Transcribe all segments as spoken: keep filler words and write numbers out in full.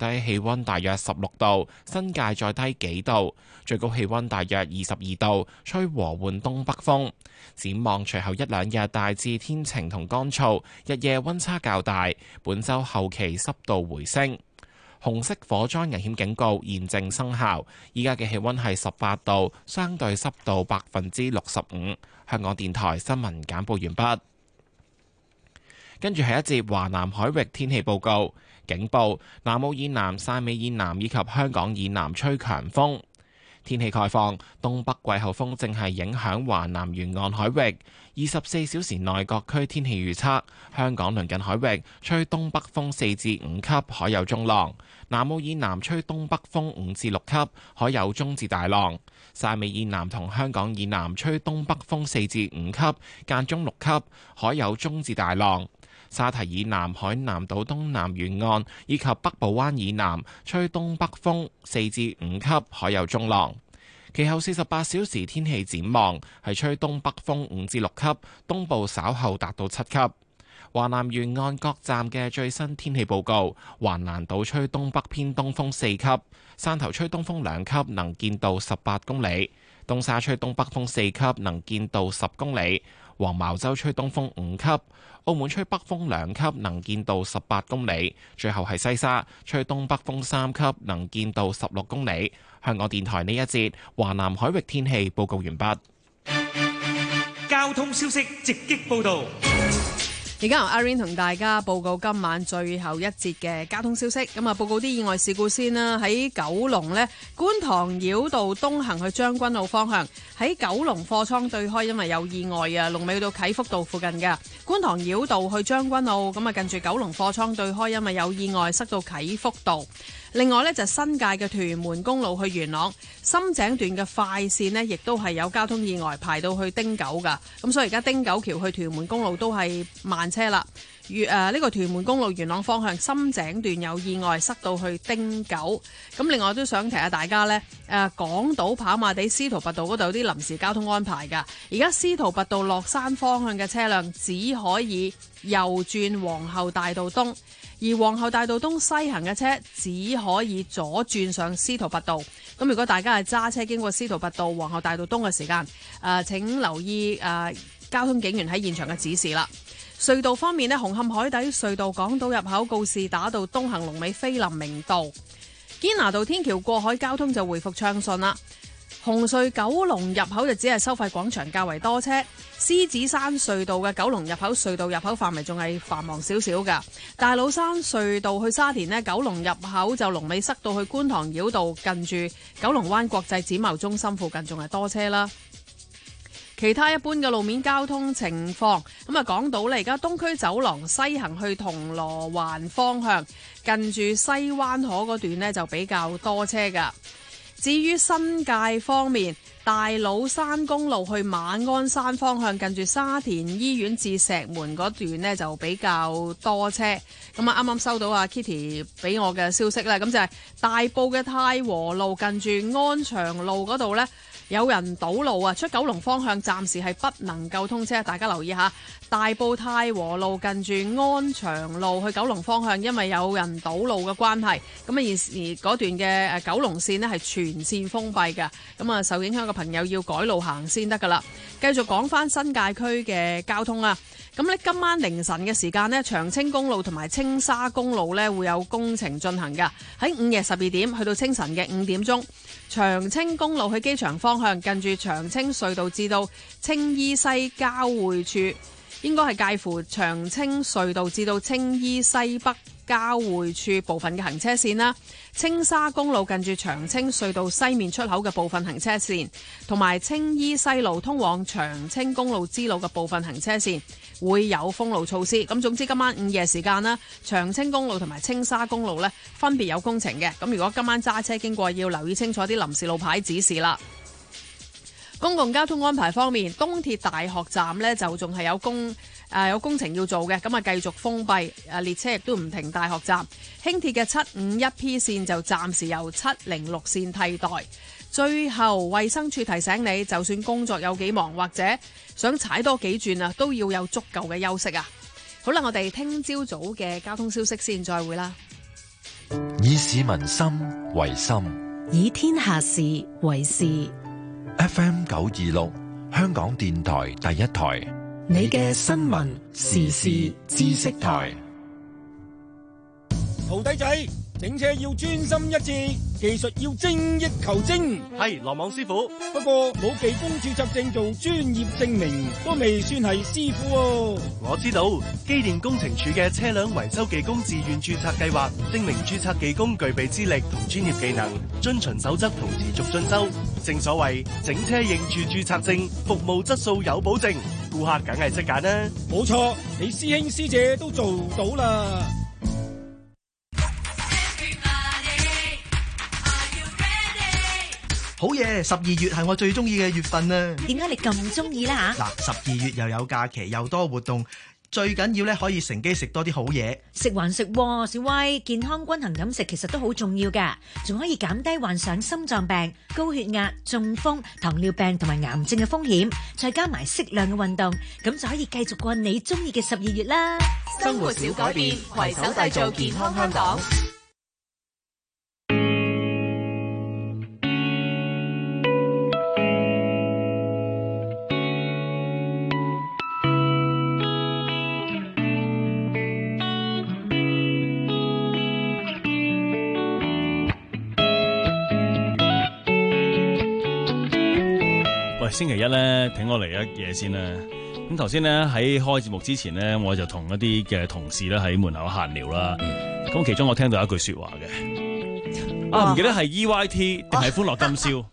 低氣溫大約十六度，新界再低幾度，最高氣溫大約二十二度，吹和緩東北風。展望隨後一兩日大致天晴同乾燥，日夜溫差較大。本週後期濕度回升。紅色火災危險警告現正生效。依家嘅氣溫係十八度，相對濕度百分之六十五。香港電台新聞簡報完畢。跟住係一節華南海域天氣報告，警報：南澳以南、汕尾以南以及香港以南吹強風。天氣概況：東北季候風正係影響華南沿岸海域。二十四小時內各區天氣預測：香港鄰近海域吹東北風四至五級，海有中浪；南澳以南吹東北風五至六級，海有中至大浪；汕尾以南同香港以南吹東北風四至五級，間中六級，海有中至大浪。沙堤以南海南島東南沿岸以及北部灣以南吹東北風四至五級，海有中浪。其後四十八小時天氣展望係吹東北風五至六級，東部稍後達到七級。華南沿岸各站嘅最新天氣報告：橫瀾島吹東北偏東風四級，汕頭吹東風兩級，能見度十八公里；東沙吹東北風四級，能見度十公里；黃茅洲吹東風五級。澳門吹北風兩級，能見度十八公里。最後係西沙吹東北風三級，能見度十六公里。香港電台呢一節華南海域天氣報告完畢。 交通消息直擊報道。 而家由阿 Rain 同大家報告今晚最後一節嘅交通消息。咁啊，報告啲意外事故先啦。喺九龍呢，觀塘繞道東行去將軍澳方向，喺九龍貨倉對開，因為有意外啊，龍尾到啟福道附近嘅觀塘繞道去將軍澳，咁啊近住九龍貨倉對開，因為有意外塞到啟福道。另外呢，就新界嘅屯門公路去元朗深井段嘅快線呢，亦都係有交通意外排到去汀九噶，咁所以而家汀九橋去屯門公路都係慢車啦。如誒呢個屯門公路元朗方向深井段有意外塞到去汀九。咁另外都想提下大家呢，誒港島跑馬地司徒拔道嗰度有啲臨時交通安排噶。而家司徒拔道落山方向嘅車輛只可以右轉皇后大道東，而皇后大道東西行嘅車只可以左轉上司徒拔道。咁如果大家係揸車經過司徒拔道、皇后大道東嘅時間，誒、呃、請留意誒、呃、交通警員喺現場嘅指示啦。隧道方面呢，紅磡海底隧道港島入口告士打道東行龍尾菲林明道，堅拿道天橋過海交通就回復暢順啦。紅隧九龍入口就只係收費廣場較為多車，獅子山隧道嘅九龍入口隧道入口範圍仲係繁忙少少噶。大老山隧道去沙田呢，九龍入口就龍尾塞到去觀塘繞道，近住九龍灣國際展貿中心附近仲係多車啦。其他一般嘅路面交通情況，咁啊講到咧，而家東區走廊西行去銅鑼灣方向，近住西灣河嗰段呢，就比較多車噶。至於新界方面，大老山公路去馬鞍山方向，近住沙田醫院至石門嗰段呢，就比較多車。咁啊，啱啱收到阿 Kitty 俾我嘅消息咧，咁就係大埔嘅太和路近住安祥路嗰度呢，有人堵路啊！出九龍方向暫時係不能夠通車，大家留意下。大埔太和路近住安祥路去九龍方向，因為有人堵路嘅關係，咁啊現時嗰段嘅誒九龍線呢係全線封閉嘅，咁啊受影響嘅朋友要改路行先得噶啦。繼續講翻新界區嘅交通啊！咁咧今晚凌晨嘅時間呢，長青公路同埋青沙公路呢會有工程進行㗎。喺午夜十二點去到清晨嘅五點鐘，長青公路去機場方向近住長青隧道至到青衣西交匯處，應該係介乎長青隧道至到青衣西北交匯處部分嘅行車線啦。青沙公路近住長青隧道西面出口嘅部分行車線，同埋青衣西路通往長青公路支路嘅部分行車線會有封路措施。咁總之今晚午夜時間啦，長青公路同埋青沙公路呢分別有工程嘅。咁如果今晚揸車經過，要留意清楚啲臨時路牌指示啦。公共交通安排方面，東鐵大學站呢就仲係有工誒、呃、有工程要做嘅，咁啊繼續封閉，誒列車亦都唔停大學站。輕鐵嘅七五一 P 線就暫時由七零六線替代。最後，衛生署提醒你，就算工作有幾忙或者想踩多幾轉啊，都要有足夠嘅休息啊。好啦，我哋聽朝早嘅交通消息先，再會啦。 以市民心為心， 以天下事為事。 F M 九二六，香港電台第一台， 你嘅新聞時事知識台。 徒弟仔，整車要專心一致，技術要精益求精。 係羅網師傅， 不過冇技工註冊證做專業證明，都未算係師傅喎。 我知道機電工程署嘅車輛維修技工自願註冊計劃，證明註冊技工具備資歷同專業技能，遵循守則同持續進修。正所謂整車認住註冊證，服務質素有保證，顧客梗係識揀啦。 冇錯，你師兄師姐都做到啦。 好嘢！十二月係我最中意嘅月份啊！ 點解你咁中意呢？吓？ 嗱，十二月又有假期，又多活動，最緊要咧可以乘機食多啲好嘢。 食還食喎，小威，健康均衡飲食其實都好重要㗎，仲可以減低患上心臟病、高血壓、中風、糖尿病同埋癌症嘅風險，再加埋適量嘅運動，咁就可以繼續過你中意嘅十二月啦。 生活小改變，攜手締造健康香港。 喂，星期一咧，挺我嚟一嘢先啦。咁頭先咧喺開節目之前咧，我就同一啲嘅同事咧喺門口閒聊啦。咁、嗯、其中我聽到一句說話嘅，啊唔記得係 E Y T 定係歡樂今宵？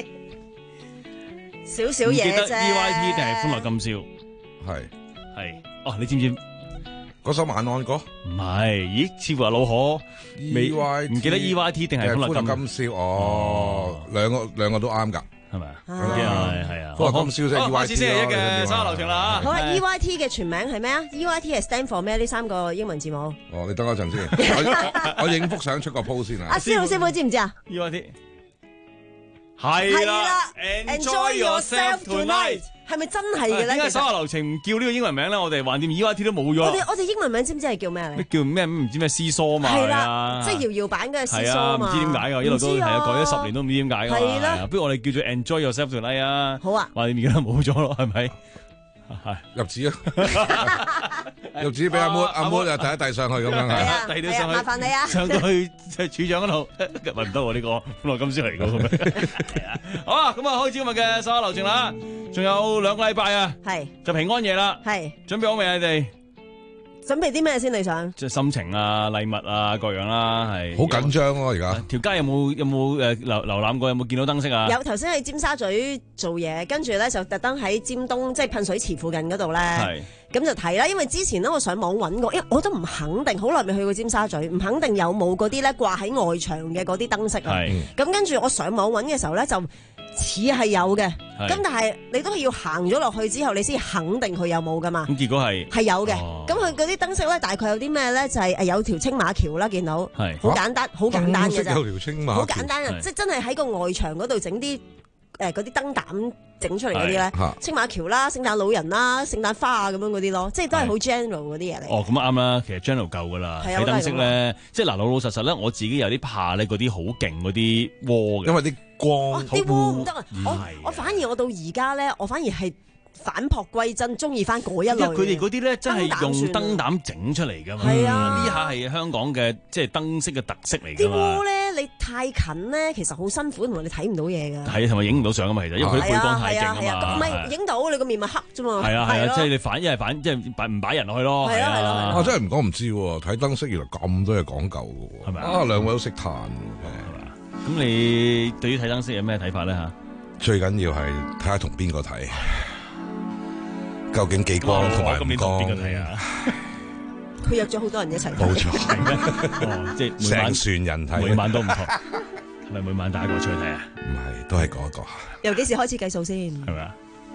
少少嘢啫。唔記得 E Y T 定係歡樂今宵？ 係係哦，你知唔知嗰首晚安歌？ 唔係，咦？似乎係老可未唔記得 E Y T 定係歡樂今今宵？哦，兩個兩個都啱噶。 係咪啊？係係啊！ 歡樂今宵即係 E Y T 星期一嘅三個流程啦。 好啦 ，E Y T 嘅全名係咩啊 ？E Y T 係 stand for 咩？呢三個英文字母。 哦，你等我一陣先，我我影幅相出個 post 先啊。 阿師傅師傅知唔知啊 ？E Y T 係啦 ，Enjoy yourself tonight。 係咪真係嘅咧？ 點解三個流程唔叫呢個英文名咧？我哋橫掂 E Y T 都冇咗。 我哋我哋英文名知唔知係叫咩咧？ 叫咩？唔知咩思疏嘛？ 係啦，即係搖搖板嘅思疏啊嘛。 唔知點解㗎，一路都係啊，改咗十年都唔知點解㗎。 係啦， 不如我哋叫做 Enjoy yourself tonight 啊。 好啊。 橫掂而家冇咗咯，係咪？係入紙啊！入紙俾阿妹，阿妹就遞一遞上去咁樣啊！ 遞到上去， 麻煩你啊！ 上到去處長嗰度，喂唔得喎呢個，本來今朝嚟㗎咁樣。好啊，咁啊開始今日嘅所有流程啦，仲有兩個禮拜啊， 係就平安夜啦， 係準備好未啊？你哋準備啲咩先？你想即係心情啊、禮物啊各樣啦，係好緊張咯而家。 條街有冇有冇誒瀏瀏覽過？有冇見到燈飾啊？ 有，頭先喺尖沙咀做嘢，跟住咧就特登喺尖東即係噴水池附近嗰度咧，咁就睇啦。因為之前咧我上網揾過，因為我都唔肯定，好耐未去過尖沙咀，唔肯定有冇嗰啲咧掛喺外牆嘅嗰啲燈飾啊。咁跟住我上網揾嘅時候咧就。似係有嘅，咁但係你都係要行咗落去之後，你先肯定佢有冇噶嘛？ 咁結果係係有嘅。咁佢嗰啲燈飾咧，大概有啲咩咧？就係誒有條青馬橋啦，見到係好簡單，好簡單嘅啫。 有條青馬橋， 好簡單嘅，即係真係喺個外牆嗰度整啲誒嗰啲燈膽整出嚟嗰啲咧。青馬橋啦、聖誕老人啦、聖誕花啊咁樣嗰啲咯，即係都係好 general 嗰啲嘢嚟。 哦，咁啱啦，其實 general 夠噶啦。睇燈飾咧，即係嗱老老實實咧，我自己有啲怕咧嗰啲好勁嗰啲窩嘅， 因為啲光啲窩唔得啊！我我反而我到而家咧，我反而係返璞歸真，中意翻嗰一類。 因為佢哋嗰啲咧真係用燈膽整出嚟㗎嘛。 係啊， 呢下係香港嘅即係燈飾嘅特色嚟㗎。 啲窩咧，你太近咧，其實好辛苦，同埋你睇唔到嘢㗎。 係，同埋影唔到相㗎嘛，其實因為佢背光太勁啊嘛。 唔係影到你個面咪黑啫嘛。 係啊係啊，即係你反一係反，即係擺唔擺人落去咯。 係啊係啊。 我真係唔講唔知喎，睇燈飾原來咁多嘢講究㗎喎。係咪啊？兩位都識彈。 咁你對於睇燈飾有咩睇法咧嚇？ 最緊要係睇下同邊個睇，究竟幾光同埋唔光。 佢約咗好多人一齊睇。 冇錯， 即係成船人睇， 每晚都唔同。係咪每晚帶一個出去睇啊？ 唔係，都係嗰一個。 由幾時開始計數先？ 係咪啊？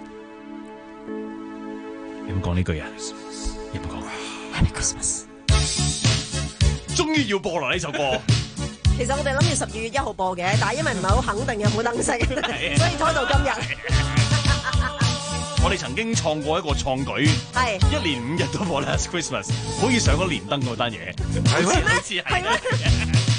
你唔講呢句啊？你唔講啊 ？Happy Christmas！ 終於要播落呢首歌。 其實我哋諗住十二月一號播嘅，但係因為唔係好肯定有冇燈飾，所以拖到今日。 我哋曾經創過一個創舉， 係一年五日都播 Last Christmas，好似上咗連登嗰單嘢， 係咩？係咩？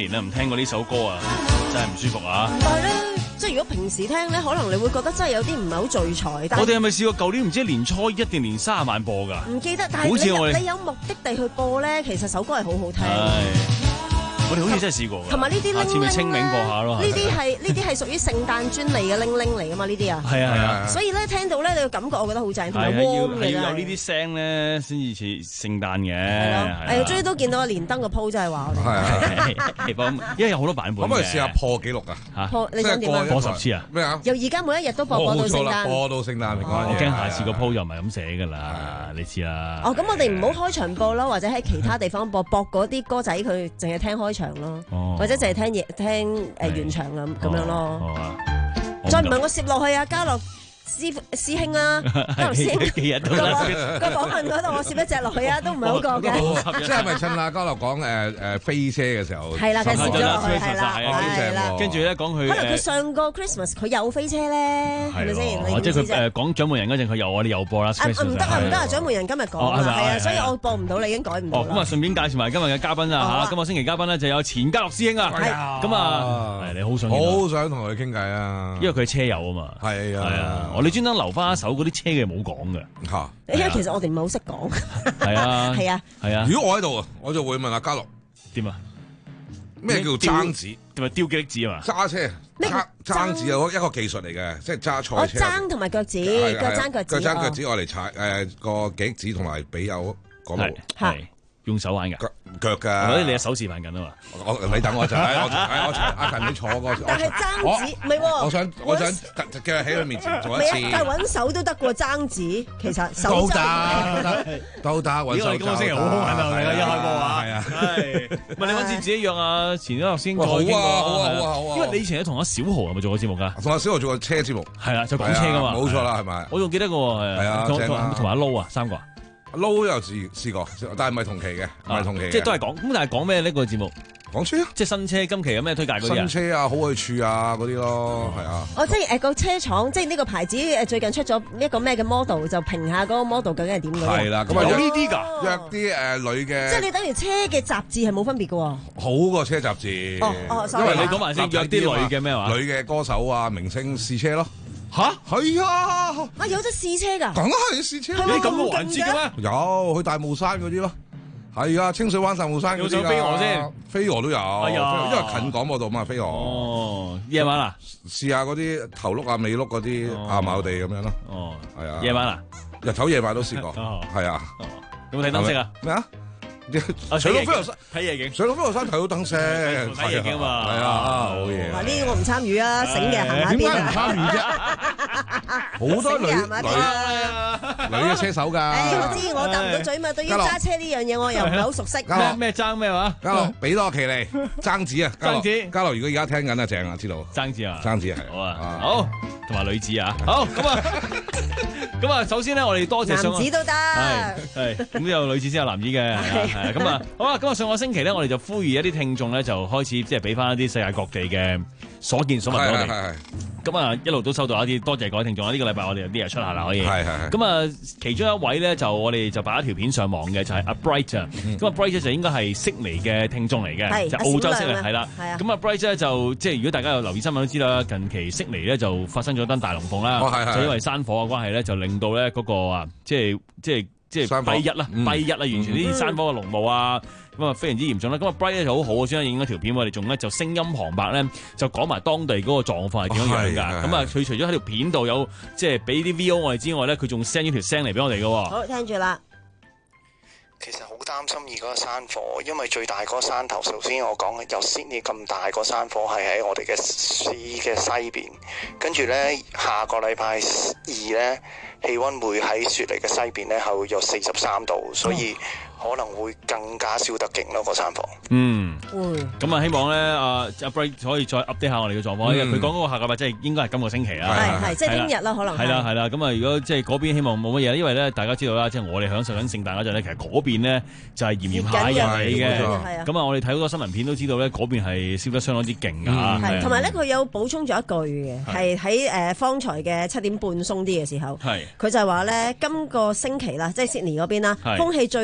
年啦，唔聽過呢首歌啊，真係唔舒服啊！ 但係咧，即係如果平時聽咧，可能你會覺得真係有啲唔係好聚財。但我哋係咪試過舊年唔知年初一定年卅晚播㗎？ 唔記得，但係好似我哋你有目的地去播咧，其實首歌係好好聽。 我哋好似真係試過㗎。 同埋呢啲下次咪清明播下咯。 呢啲係呢啲係屬於聖誕專利嘅鈴鈴嚟㗎嘛？呢啲啊。 係啊係啊。 所以咧聽到咧，你個感覺我覺得好正，同埋係要 warm 嘅係要有呢啲聲咧，先至似聖誕嘅。係咯。係啊，終於都見到個連登個 po 真係話我哋。 係啊。因為有好多版本。 可唔可以試下破紀錄啊？ 嚇。 破你想點啊？ 破十次啊？ 咩啊？ 由而家每一日都播播到聖誕。 播到聖誕。 我驚下次個 po 又唔係咁寫㗎啦，你知啦。 哦，咁我哋唔好開場播咯，或者喺其他地方播，播嗰啲歌仔佢淨係聽開場咯。或者淨係聽嘢聽誒原唱咁咁樣咯，再唔係我攝落去啊，嘉樂師師兄啊，嘉樂師兄個個訪問嗰度我攝一隻落去啊，都唔係好過嘅。 即係咪趁阿嘉樂講誒誒飛車嘅時候？ 係啦，佢攝咗落去，係啦， 係啦。 跟住咧講佢， 可能佢上個 Christmas 佢有飛車咧，係咪先？ 即係佢誒講獎門人嗰陣，佢又我哋又播啦。 唔得啊，唔得啊！獎門人今日講啊，係啊，所以我播唔到，你已經改唔到。 哦，咁啊，順便介紹埋今日嘅嘉賓啊嚇，今個星期嘉賓咧就有錢嘉樂師兄啊，咁啊，你好想好想同佢傾偈啊， 因為佢係車友啊嘛， 係啊， 係啊，我哋專登留翻一首嗰啲車嘅冇講嘅嚇， 因為其實我哋唔係好識講， 係啊， 係啊， 係啊。 如果我喺度啊，我就會問阿嘉樂點啊？ 咩叫爭子？ 定係丟擊子啊嘛？ 揸車爭爭子有一個技術嚟嘅，即係揸賽車。 我爭同埋腳趾，腳爭腳趾， 腳爭腳趾，我嚟踩誒個頸趾同埋髀有嗰度。 係用手玩㗎， 腳㗎。 我覺得你嘅手示範緊啊嘛。 我你等我一陣，我我阿勤你坐個。 但係爭子唔係喎。 我想我想叫佢喺佢面前做一次。 但係揾手都得喎，爭子其實手都得都得揾手。 今個星期好好玩啊！大家一開波啊，係啊，係。唔係你揾次自己約阿錢嘉樂先再傾過。 好啊好啊好啊好啊！ 因為你以前咧同阿小豪係咪做過節目㗎？ 同阿小豪做過車節目。係啊，就講車㗎嘛。 冇錯啦，係咪？ 我仲記得個係啊， 同埋阿 Low 啊，三個。 撈又試試過，但係唔係同期嘅，唔係同期嘅， 即係都係講咁，但係講咩呢個節目？ 講車， 即係新車，今期有咩推介嗰啲啊？ 新車啊，好去處啊，嗰啲咯，係啊。 哦，即係誒個車廠，即係呢個牌子誒最近出咗一個咩嘅 model，就評下嗰個 model 究竟係點嘅。 係啦，咁啊有呢啲㗎， 約啲誒女嘅。 即係你等於車嘅雜誌係冇分別嘅喎。 好過車雜誌。 哦哦， 因為你講埋先，約啲女嘅咩話？ 女嘅歌手啊，明星試車咯。 吓？ 係啊！ 啊有得試車㗎？ 梗係試車， 你咁嘅環節嘅咩？ 有去大霧山嗰啲咯，係啊，清水灣大霧山嗰啲㗎。有飛鵝先， 飛鵝都有， 哎呀， 因為近廣播道嘛，飛鵝。 哦，夜晚啊？ 試下嗰啲頭碌啊、尾碌嗰啲亞馬地咁樣咯。 哦， 係啊。 夜晚啊？ 日頭夜晚都試過，係啊。 有冇睇燈飾啊？ 咩啊？ 上到飛鵝山睇夜景， 上到飛鵝山睇到燈飾， 睇夜景啊嘛， 係啊，好嘢。 嗱呢啲我唔參與啊，醒嘅行下邊啊。 點解唔參與啫？好多女女女嘅車手㗎。 誒，我知我答唔到嘴嘛。對於揸車呢樣嘢，我又唔係好熟悉。 咩咩爭咩話？ 嘉樂俾多個奇利爭子啊！ 爭子， 嘉樂如果而家聽緊啊，正啊，知道。 爭子啊！ 爭子係好啊，好同埋女子啊，好咁啊，咁啊，首先咧，我哋多謝上男子都得， 係係咁有女子先有男子嘅，係咁啊，好啊，咁啊，上個星期咧，我哋就呼籲一啲聽眾咧，就開始即係俾翻一啲世界各地嘅所見所聞俾我哋。咁啊，一路都收到一啲多謝各位聽眾啊！呢個禮拜我哋有啲嘢出下啦，可以。係係。咁啊，其中一位咧就我哋就擺一條片上網嘅，就係阿 Bright 啊。咁啊，Bright 就應該係悉尼嘅聽眾嚟嘅，就澳洲悉尼係啦。係啊。咁啊，Bright 咧就即係如果大家有留意新聞都知啦，近期悉尼咧就發生咗單大龍鳳啦。哦係係。就因為山火嘅關係咧，就令到咧嗰個啊，即係即係即係閉日啦，閉日啦，完全呢啲山火嘅濃霧啊。咁啊，非常之嚴重啦！咁啊，Bright 咧就好好，先影咗條片，我哋仲咧就聲音旁白咧，就講埋當地嗰個狀況係點樣樣㗎。咁啊，佢除咗喺條片度有即係俾啲 V O 我哋之外咧，佢仲 send 咗條聲嚟俾我哋嘅。 好，聽住啦。 其實好擔心而家個山火，因為最大嗰個山頭，首先我講嘅有 Sydney 咁大個山火係喺我哋嘅市嘅西邊，跟住咧下個禮拜二咧氣温會喺雪梨嘅西邊咧係會有四十三度，所以可能會更加燒得勁咯個山火。嗯， 咁啊希望咧阿阿 Bright 可以再 update 下我哋嘅狀況，因為佢講嗰個下個禮拜即係應該係今個星期啦。 係係，即係聽日啦，可能係啦係啦。咁啊，如果即係嗰邊希望冇乜嘢，因為咧大家知道啦，即係我哋享受緊聖誕嗰陣咧，其實嗰邊咧就係炎炎夏日嚟嘅。咁啊，我哋睇好多新聞片都知道咧，嗰邊係燒得相當之勁㗎。 係，同埋咧佢有補充咗一句嘅，係喺誒方才嘅七點半鬆啲嘅時候，係佢就係話咧今個星期啦，即係悉尼嗰邊啦，空氣最差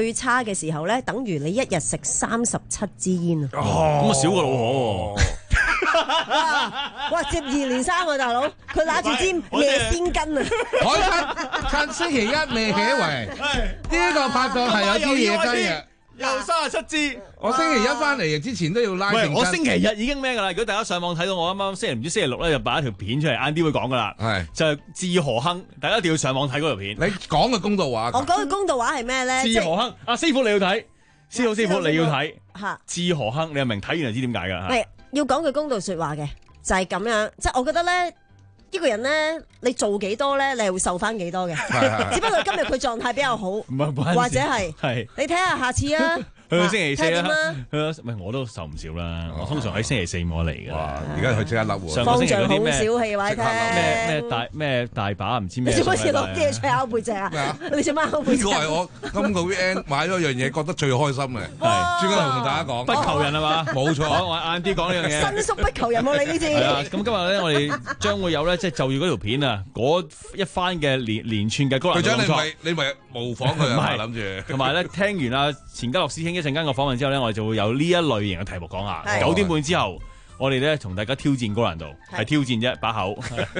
嘅時候咧，等於你一日食三十七支煙啊！ 哦，咁啊少過老婆喎。 哇！接二連三喎，大佬，佢拿住支咩仙根啊！ 我趁星期一未起圍，呢個拍檔係有啲嘢跟嘅。 又三十七支， 我星期一翻嚟之前都要拉定。 我星期日已經咩㗎啦？如果大家上網睇到我啱啱星期唔知星期六咧，就擺一條片出嚟，晏啲會講㗎啦。係就係志河亨，大家一定要上網睇嗰條片。 你講嘅公道話， 我講嘅公道話係咩咧？ 志河亨，阿師傅你要睇，師傅師傅你要睇嚇。 志河亨，你又明睇完就知點解㗎？ 係要講句公道説話嘅，就係咁樣。即係我覺得咧。呢個人咧，你做幾多咧，你係會受翻幾多嘅。只不過今日佢狀態比較好，或者係係你睇下下次啊。 去到星期四啦，去到唔係我都受唔少啦。我通常喺星期四我嚟嘅。 而家佢即刻甩喎。 上個星期嗰啲咩？ 小氣話聽。 咩咩大咩大把唔知咩？ 你做乜事攞啲嘢出嚟拗背脊啊？你做乜拗背脊？ 呢個係我今個 weekend 買咗樣嘢，覺得最開心嘅。係專登同大家講。 不求人係嘛？ 冇錯。 我晏啲講呢樣嘢。 伸縮不求人喎，你呢啲。 係啊，咁今日咧，我哋將會有咧，即係就住嗰條片啊，嗰一番嘅連連串嘅高難度動作。 你咪模仿佢啊？諗住。 同埋咧，聽完阿錢嘉樂師兄一陣間個訪問之後咧，我哋就會有呢一類型嘅題目講下。九點半之後，我哋咧同大家挑戰高難度，係挑戰啫，把口。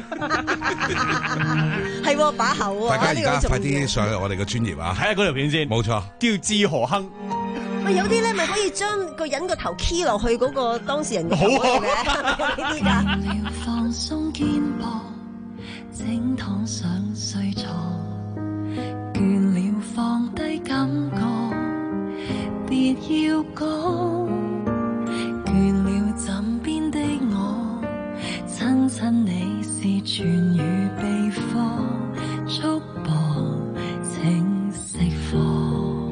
係喎，把口喎。 大家而家快啲上去我哋嘅專頁啊！ 睇下嗰條片先。 冇錯， 叫志河亨。 喂，有啲咧咪可以將個人個頭 key 落去嗰個當事人嘅頭嘅，有呢啲㗎。 放鬆肩膊，整躺上睡床，倦了放低感覺。別要講，倦了枕邊的我，親親你是全與秘方，束縛請釋放，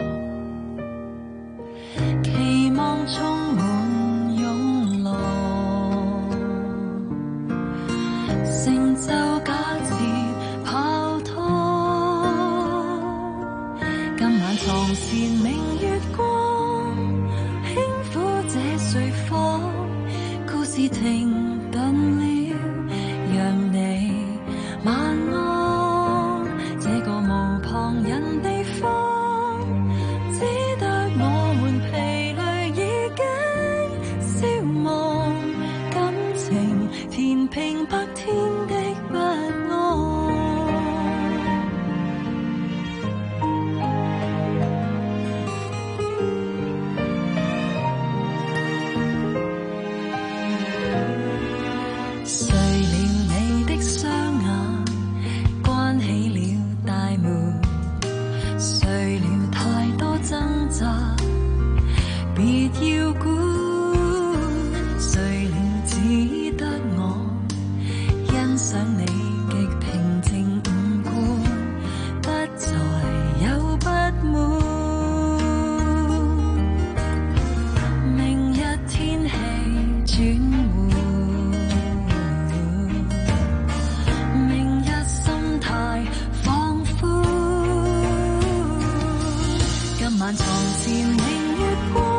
期望充滿湧浪，成就假設泡湯，今晚床前明月光。故事停頓了，讓你晚安。這個無旁人地方，只得我們疲累已經消亡，感情填平白天的不安。別要管，睡了只得我欣賞你極平靜五官，不再有不滿。明日天氣轉換，明日心態放寬，今晚床前明月光。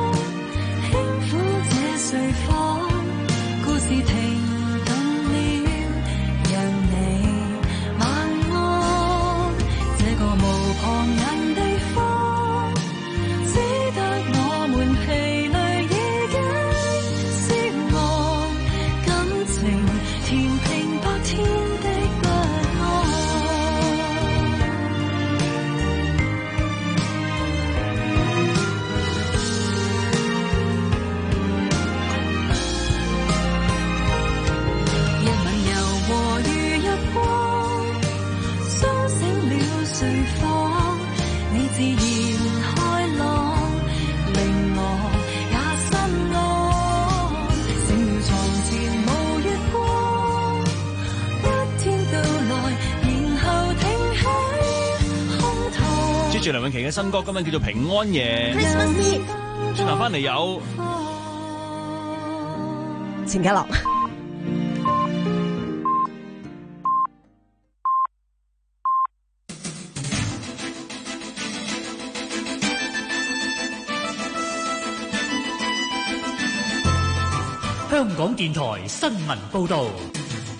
睡房，故事停頓了，讓你晚安。這個無旁人地方，只得我們疲累已經消亡，感情填平白天的不安。自然開朗，令我也心安。醒了床前無月光，一天到來，然後挺起胸膛。 接住梁詠琪嘅新歌，今日叫做《平安夜》。轉頭翻嚟有錢嘉樂。 香港電台新聞報導，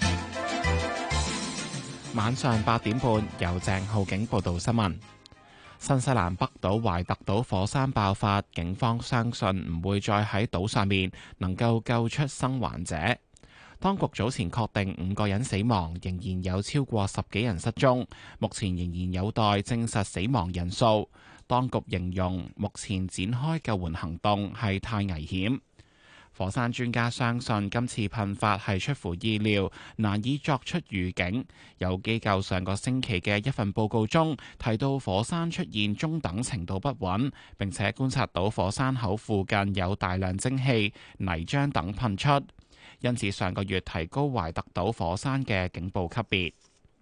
晚上八點半由鄭浩景報道新聞。 新西蘭北島懷特島火山爆發，警方相信唔會再喺島上面能夠救出生還者。當局早前確定五個人死亡，仍然有超過十幾人失蹤，目前仍然有待證實死亡人數。當局形容目前展開救援行動係太危險。火山專家相信今次噴發係出乎意料，難以作出預警。有機構上個星期嘅一份報告中提到，火山出現中等程度不穩，並且觀察到火山口附近有大量蒸汽、泥漿等噴出，因此上個月提高懷特島火山嘅警報級別。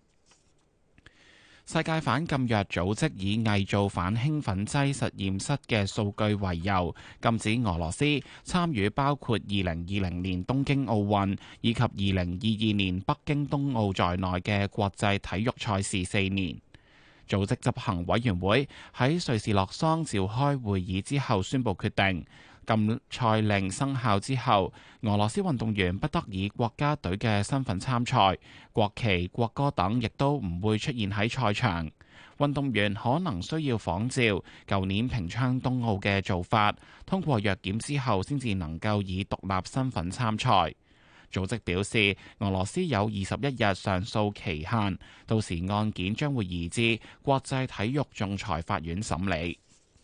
世界反禁藥組織以偽造反興奮劑實驗室嘅數據為由，禁止俄羅斯參與包括二零二零年東京奧運以及二零二二年北京冬奧在內嘅國際體育賽事四年。組織執行委員會喺瑞士洛桑召開會議之後宣布決定。禁賽令生效之後，俄羅斯運動員不得以國家隊嘅身份參賽，國旗、國歌等亦都唔會出現喺賽場。運動員可能需要仿照舊年平昌冬奧嘅做法，通過藥檢之後先至能夠以獨立身份參賽。組織表示，俄羅斯有二十一日上訴期限，到時案件將會移至國際體育仲裁法院審理。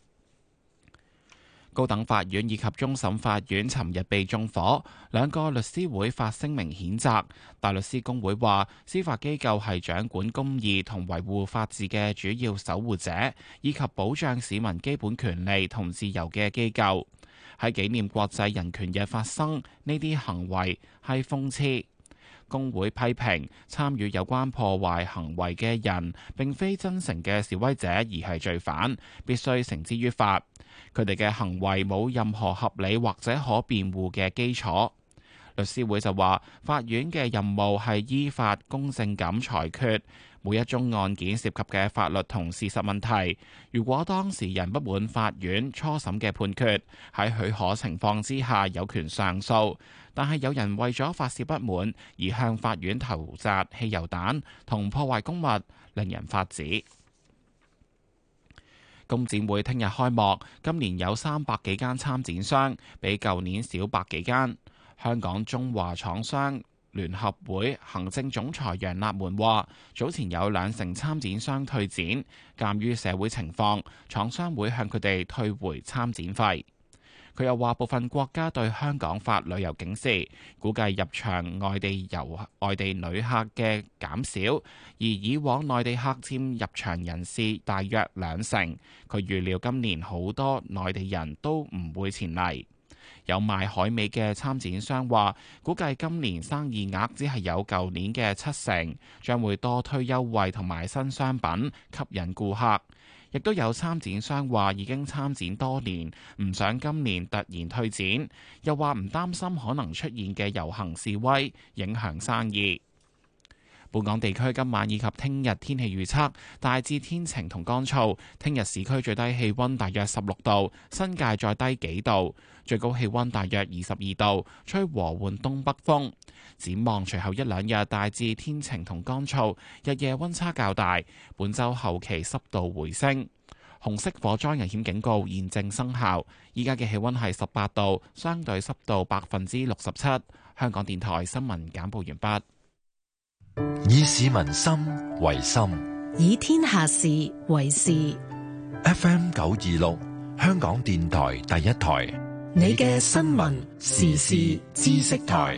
高等法院以及終審法院尋日被縱火，兩個律師會發聲明譴責。大律師公會話，司法機構係掌管公義同維護法治嘅主要守護者，以及保障市民基本權利同自由嘅機構。喺紀念國際人權日發生呢啲行為係諷刺。工會批評參與有關破壞行為嘅人並非真誠嘅示威者，而係罪犯，必須繩之於法。佢哋嘅行為冇任何合理或者可辯護嘅基礎。律師會就話，法院嘅任務係依法公正咁裁決每一宗案件涉及嘅法律同事實問題。如果當事人不滿法院初審嘅判決，喺許可情況之下有權上訴，但係有人為咗發洩不滿而向法院投擲汽油彈同破壞公物，令人髮指。工展會聽日開幕，今年有三百幾間參展商，比舊年少百幾間。香港中華廠商聯合會行政總裁楊立門話，早前有兩成參展商退展，鑑於社會情況，廠商會向佢哋退回參展費。佢又話，部分國家對香港發旅遊警示，估計入場外地遊外地旅客嘅減少，而以往內地客佔入場人士大約兩成。佢預料今年好多內地人都唔會前嚟。有賣海味嘅參展商話，估計今年生意額只係有舊年嘅七成，將會多推優惠同埋新商品吸引顧客。亦都有參展商話已經參展多年，唔想今年突然退展，又話唔擔心可能出現嘅遊行示威影響生意。本港地區今晚以及聽日天氣預測大致天晴同乾燥，聽日市區最低氣溫大約十六度，新界再低幾度，最高氣溫大約二十二度，吹和緩東北風。展望隨後一兩日大致天晴同乾燥，日夜溫差較大。本週後期濕度回升，紅色火災危險警告現正生效。依家嘅氣溫係十八度，相對濕度百分之六十七。香港電台新聞簡報完畢。 以市民心為心， 以天下事為事。 F M 九二六，香港電台第一台， 你嘅新聞時事知識台。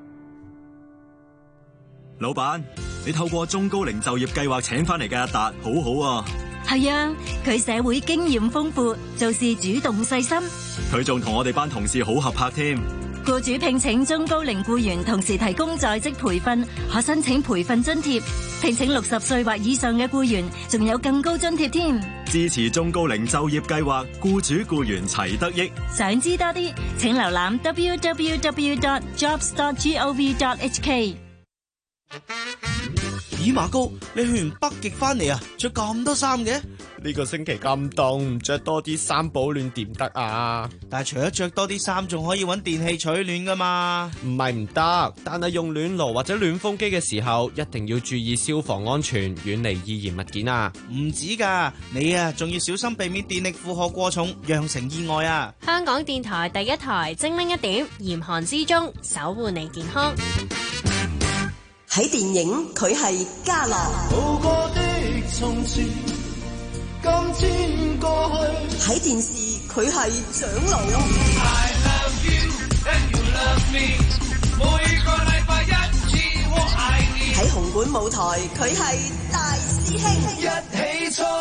老闆，你透過中高齡就業計劃請翻嚟嘅阿達，好好啊。 係啊，佢社會經驗豐富，做事主動細心。 佢仲同我哋班同事好合拍添。 僱主聘請中高齡僱員，同時提供在職培訓，可申請培訓津貼。聘請六十歲或以上嘅僱員，仲有更高津貼添。 支持中高齡就業計劃，僱主僱員齊得益。 想知多啲，請瀏覽 w w w dot jobs dot gov dot h k。 咦，馬高，你去完北極翻嚟啊？着咁多衫嘅？ 呢個星期咁凍，唔着多啲衫保暖點得啊？ 但係除咗着多啲衫，仲可以揾電器取暖噶嘛？ 唔係唔得，但係用暖爐或者暖風機嘅時候，一定要注意消防安全，遠離易燃物件啊！ 唔止㗎，你啊仲要小心避免電力負荷過重，釀成意外啊！ 香港電台第一台精靈一點，嚴寒之中守護你健康。 喺電影佢係家樂， 好過的從前，今天過去。 喺電視佢係長老， I love you and you love me， 每個禮拜一次我愛你。 喺紅館舞台佢係大師兄， 一起衝，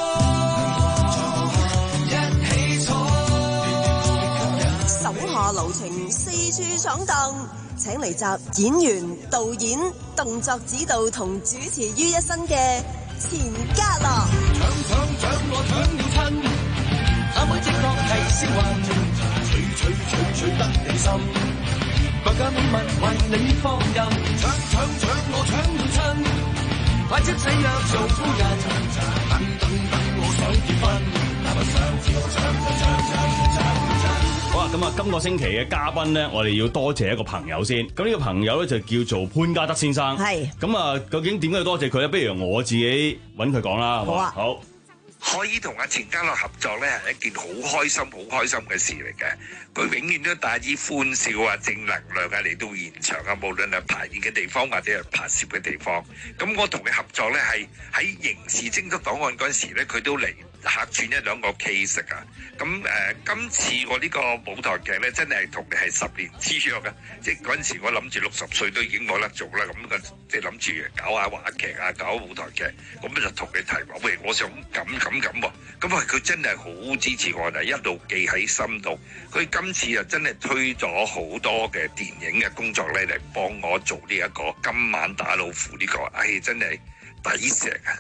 一起衝， 手下留情，四處闖蕩。請嚟集演員、導演、動作指導同主持於一身嘅錢嘉樂。 搶搶搶我搶了親，阿妹的確係消魂，取取取取得你心，國家美物為你放任。搶搶搶我搶了親，快即使約做夫人，等等等我想結婚，但不想知我搶搶搶搶搶。 好啦，咁啊，今個星期嘅嘉賓咧，我哋要多謝一個朋友先。咁呢個朋友咧就叫做潘嘉德先生。 係。 咁啊，究竟點解要多謝佢咧？不如我自己揾佢講啦。 好啊。 好。 可以同阿錢嘉樂合作咧，係一件好開心、好開心嘅事嚟嘅。佢永遠都帶啲歡笑啊、正能量啊嚟到現場啊，無論係排練嘅地方或者係拍攝嘅地方。咁我同佢合作咧，係喺刑事偵緝檔案嗰陣時咧，佢都嚟客串一兩個 case 啊。咁誒、呃，今次我呢個舞台劇咧，真係同你係十年之約嘅。即係嗰陣時，我諗住六十歲都已經冇得做啦。咁嘅即係諗住搞下話劇啊，搞舞台劇。咁就同佢提話，喂，我想咁咁咁喎。咁啊，佢真係好支持我哋，一路記喺心度。佢今次啊，真係推咗好多嘅電影嘅工作咧，嚟幫我做呢一個今晚打老虎呢個，唉，真係抵食啊！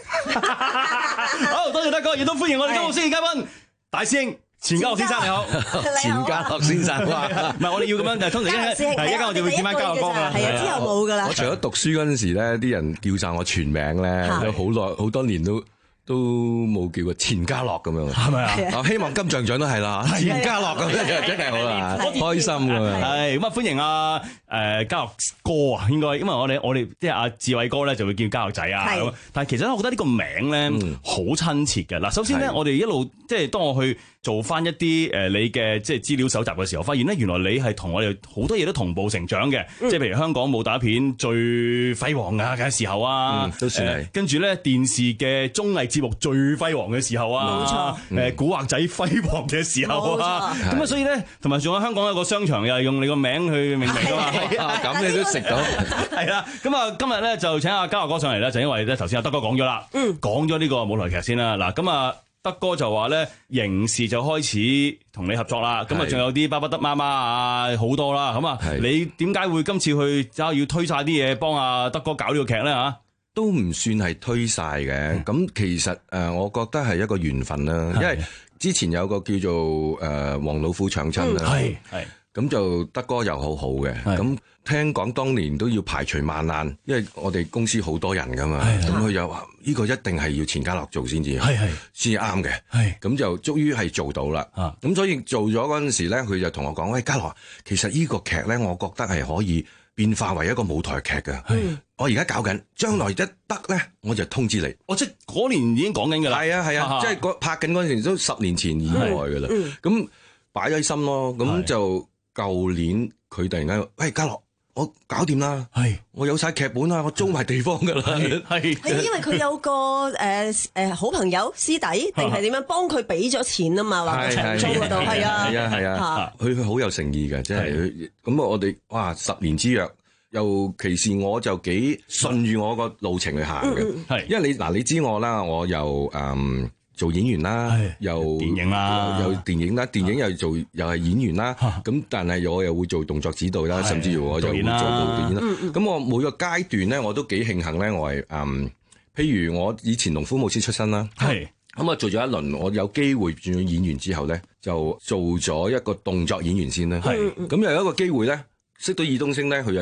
好多謝德哥，亦都歡迎我哋今個星期嘉賓大師兄錢嘉樂先生，你好。 錢嘉樂先生， 唔係我哋要咁樣，通常一係一間我哋會見翻嘉樂哥㗎啦。 係啊，之後冇㗎啦。 我除咗讀書嗰陣時咧，啲人叫晒我全名咧，都好耐好多年都。都冇叫過錢嘉樂咁樣， 係咪啊？ 希望金像獎都係啦，錢嘉樂咁樣真係好啦，開心㗎嘛。 係咁啊，歡迎啊誒嘉樂哥啊，應該，因為我哋我哋即係阿志偉哥咧就會叫嘉樂仔啊。但係其實我覺得呢個名咧好親切嘅。嗱，首先咧，我哋一路即係當我去做翻一啲誒你嘅即係資料搜集嘅時候，發現咧原來你係同我哋好多嘢都同步成長嘅，即係譬如香港武打片最輝煌啊嘅時候啊， 都算係。 跟住咧電視嘅綜藝節目最輝煌嘅時候啊，冇錯，誒古惑仔輝煌嘅時候啊，咁啊，所以咧，同埋仲有香港有個商場又係用你個名去命名㗎嘛， 咁你都食到， 係啦，咁啊，今日咧就請阿嘉樂哥上嚟咧，就因為咧頭先阿德哥講咗啦，講咗呢個舞台劇先啦，嗱，咁啊。德哥就話咧，刑事就開始同你合作啦，咁啊仲有啲巴不得媽媽啊，好多啦，咁啊，你點解會今次去就要推晒啲嘢幫阿德哥搞呢個劇咧嚇？ 都唔算係推晒嘅，咁、嗯、其實誒、呃，我覺得係一個緣分啦，因為之前有個叫做誒、呃、黃老虎搶親啦，係係咁就德哥又好好嘅，咁聽講當年都要排除萬難，因為我哋公司好多人噶嘛，咁佢又話呢個一定係要錢嘉樂做先至，係係先至啱嘅，咁就終於係做到啦。咁所以做咗嗰陣時咧，佢就同我講：喂，嘉樂，其實呢個劇咧，我覺得係可以變化為一個舞台劇嘅。我而家搞緊，將來一得咧，我就通知你。 我即係嗰年已經講緊㗎啦。係啊係啊，即係拍緊嗰陣時都十年前以外㗎啦。咁擺喺心咯，咁就。舊年佢突然間，喂，嘉樂，我搞掂啦，係，我有晒劇本啦，我租埋地方噶啦，係， 係因為佢有個誒誒好朋友師弟，定係點樣幫佢俾咗錢啊嘛，話長租嗰度，係啊， 係啊係啊，佢佢好有誠意嘅，即係咁啊！我哋哇十年之約，尤其是我就幾順住我個路程去行嘅，係，因為你嗱你知我啦，我又誒。做演員啦，又電影啦， 又電影啦，電影又做又係演員啦。咁但係我又會做動作指導啦，甚至乎我又會做導演啦。咁我每個階段咧，我都幾慶幸咧，我係誒，譬如我以前農夫武師出身啦，係咁啊，做咗一輪，我有機會轉咗演員之後咧，就做咗一個動作演員先啦。係咁又有一個機會咧，識到爾冬陞咧，佢又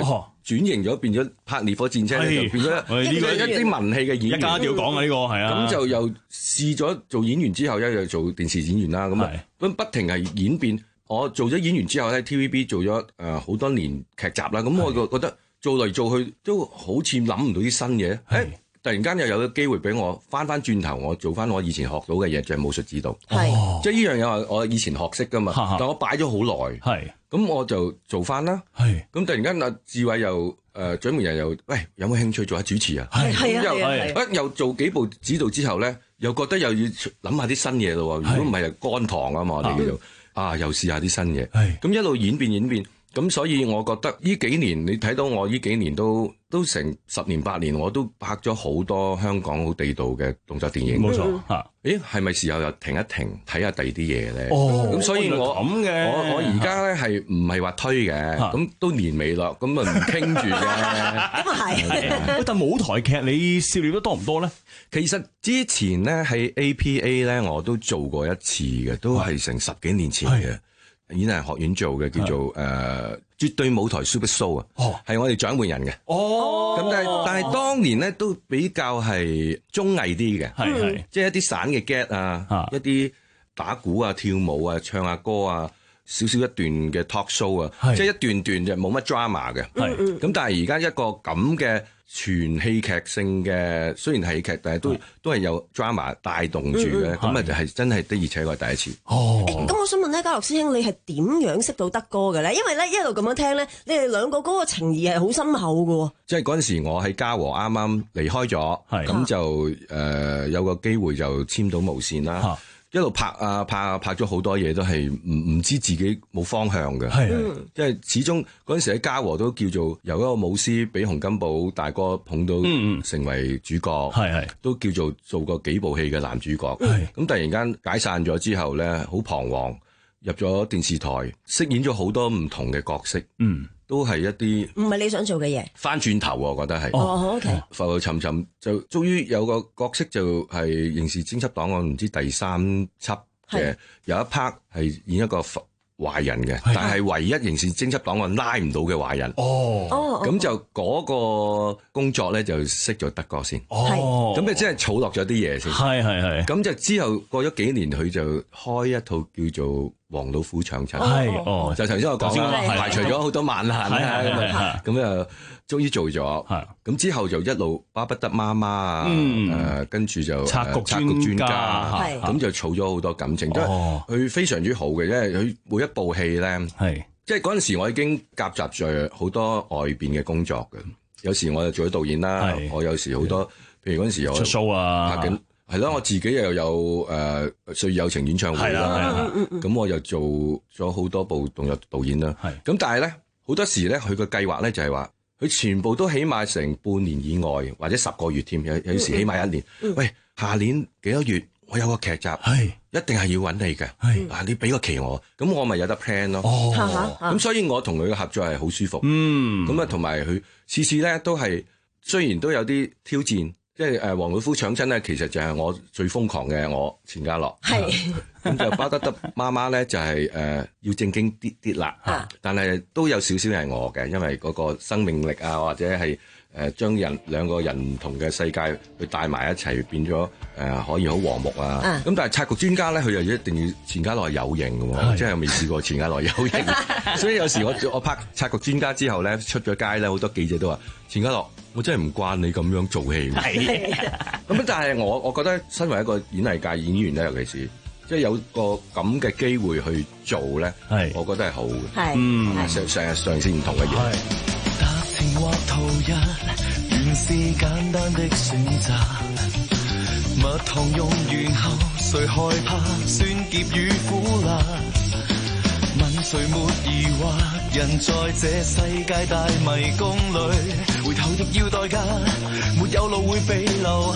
轉型咗變咗拍烈火戰車咧，就變咗呢個一啲文戲嘅演員。 一家都要講啊，呢個係啊。 咁就又試咗做演員之後，一又做電視演員啦。咁啊，咁不停係演變。我做咗演員之後喺 T V B 做咗誒好多年劇集啦。咁我就覺得做嚟做去都好似諗唔到啲新嘢。誒，突然間又有個機會俾我翻翻轉頭，我做翻我以前學到嘅嘢，就係武術指導。係，即係呢樣嘢我以前學識噶嘛，但我擺咗好耐。係，咁我就做翻啦。係，咁突然間阿志偉又誒掌門人又喂，有冇興趣做下主持啊？係係啊係啊，又做幾部指導之後咧，又覺得又要諗下啲新嘢咯。如果唔係乾塘啊嘛，我哋叫做啊，又試下啲新嘢。係，咁一路演變演變。咁所以我覺得呢幾年你睇到我呢幾年都都成十年八年，我都拍咗好多香港好地道嘅動作電影。冇錯嚇，咦係咪時候又停一停睇下第二啲嘢咧？哦，咁所以我咁嘅，我我而家咧係唔係話推嘅？咁都年尾啦，咁啊唔傾住嘅。咁啊係。 但舞台劇你涉獵得多唔多咧？ 其實之前咧喺 A P A 咧我都做過一次嘅，都係成十幾年前嘅。演藝學院做嘅叫做誒、呃、絕對舞台 Super Show 啊，係我哋掌門人嘅。哦，咁但係但係當年咧都比較係綜藝啲嘅，係係即係一啲散嘅 get 啊，啊一啲打鼓啊、跳舞啊、唱下歌啊，少少一段嘅 talk show 啊，即係一段段就冇乜 drama 嘅。係咁，但係而家一個咁嘅全戲劇性嘅，雖然係戲劇，但係都都係有 drama 帶動住嘅，咁啊就係真係的而且確係第一次。哦， 咁我想問咧，家樂師兄，你係點樣識到德哥嘅咧？因為咧一路咁樣聽咧，你哋兩個嗰個情誼係好深厚嘅喎。 即係嗰陣時，我喺嘉禾啱啱離開咗，咁就誒、呃、有個機會就簽到無線啦。啊一路拍啊拍啊拍咗好多嘢，都係唔唔知自己冇方向嘅。係，因為始終嗰陣時喺嘉禾都叫做由一個武師俾洪金寶大哥捧到成為主角，係係都叫做做過幾部戲嘅男主角。係咁突然間解散咗之後咧，好彷徨，入咗電視台，飾演咗好多唔同嘅角色。嗯。都係一啲唔係你想做嘅嘢，翻轉頭我覺得係哦 ，OK， 浮浮沉沉就終於有個角色就係刑事偵緝檔案唔知第三輯嘅有一 part 係演一個壞人嘅，但係唯一刑事偵緝檔案拉唔到嘅壞人哦，咁就嗰個工作咧就識咗德哥先哦，咁就真係儲落咗啲嘢先，係係係，咁就之後過咗幾年佢就開一套叫做黃老虎長塵係哦，就頭先我講啦，排除咗好多萬難啦，咁啊終於做咗，咁之後就一路巴不得媽媽啊，誒跟住就策局專家，咁就儲咗好多感情，即係佢非常之好嘅，因為佢每一部戲咧，係即係嗰陣時我已經夾雜咗好多外邊嘅工作嘅，有時我就做咗導演啦，我有時好多，譬如嗰陣時我出 show 啊，拍緊。 係啦，我自己又有誒《歲月友情》演唱會啦，咁我又做咗好多部動作導演啦。咁但係咧好多時咧，佢個計劃咧就係話，佢全部都起碼成半年以外，或者十個月添，有有時起碼一年。嗯嗯、喂，下年幾多月我有個劇集，一定係要揾你嘅。嗱，你俾個期我，咁我咪有得 plan 咯。咁、哦、所以我同佢嘅合作係好舒服。嗯，咁啊同埋佢次次咧都係雖然都有啲挑戰。即係誒，黃老夫搶親咧，其實就係我最瘋狂嘅我錢嘉樂，係咁就巴得得媽媽咧就係、是、誒、呃、要正經啲啲啦，啊、但係都有少少係我嘅，因為嗰個生命力啊，或者係誒將人兩個人唔同嘅世界去帶埋一齊，變咗誒、呃、可以好和睦啊。咁、啊、但係策局專家咧，佢又一定要錢嘉樂係有型嘅喎，即係未試過錢嘉樂有型，所以有時我我拍策局專家之後咧，出咗街咧，好多記者都話錢嘉樂。我真係唔慣你咁樣做戲，咁但係我我覺得身為一個演藝界演員咧，尤其是即係有個咁嘅機會去做咧，係我覺得係好嘅，嗯，成成日嘗試唔同嘅嘢。特情或逃逸，原是簡單的選擇。蜜糖用完後，誰害怕酸澀與苦辣？問誰沒疑惑？人在這世界大迷宮裏，回頭亦要代價，沒有路會被留下。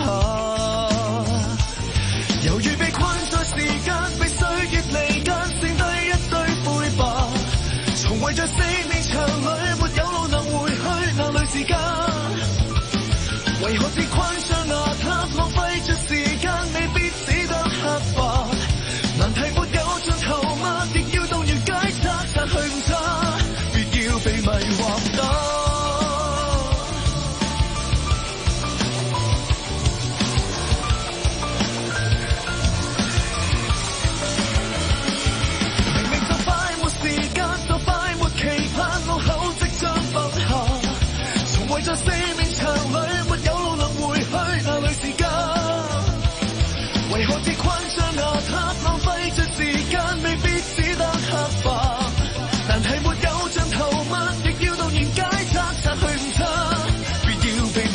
猶如被困在時間，被歲月離間，剩低一堆灰白。重圍在四面牆裏，沒有路能回去那類時間。為何是困上牙塔，浪費着時間，未必只得黑白。難題沒有盡頭嗎？亦要動員解拆，散去誤差，別要被迷惑。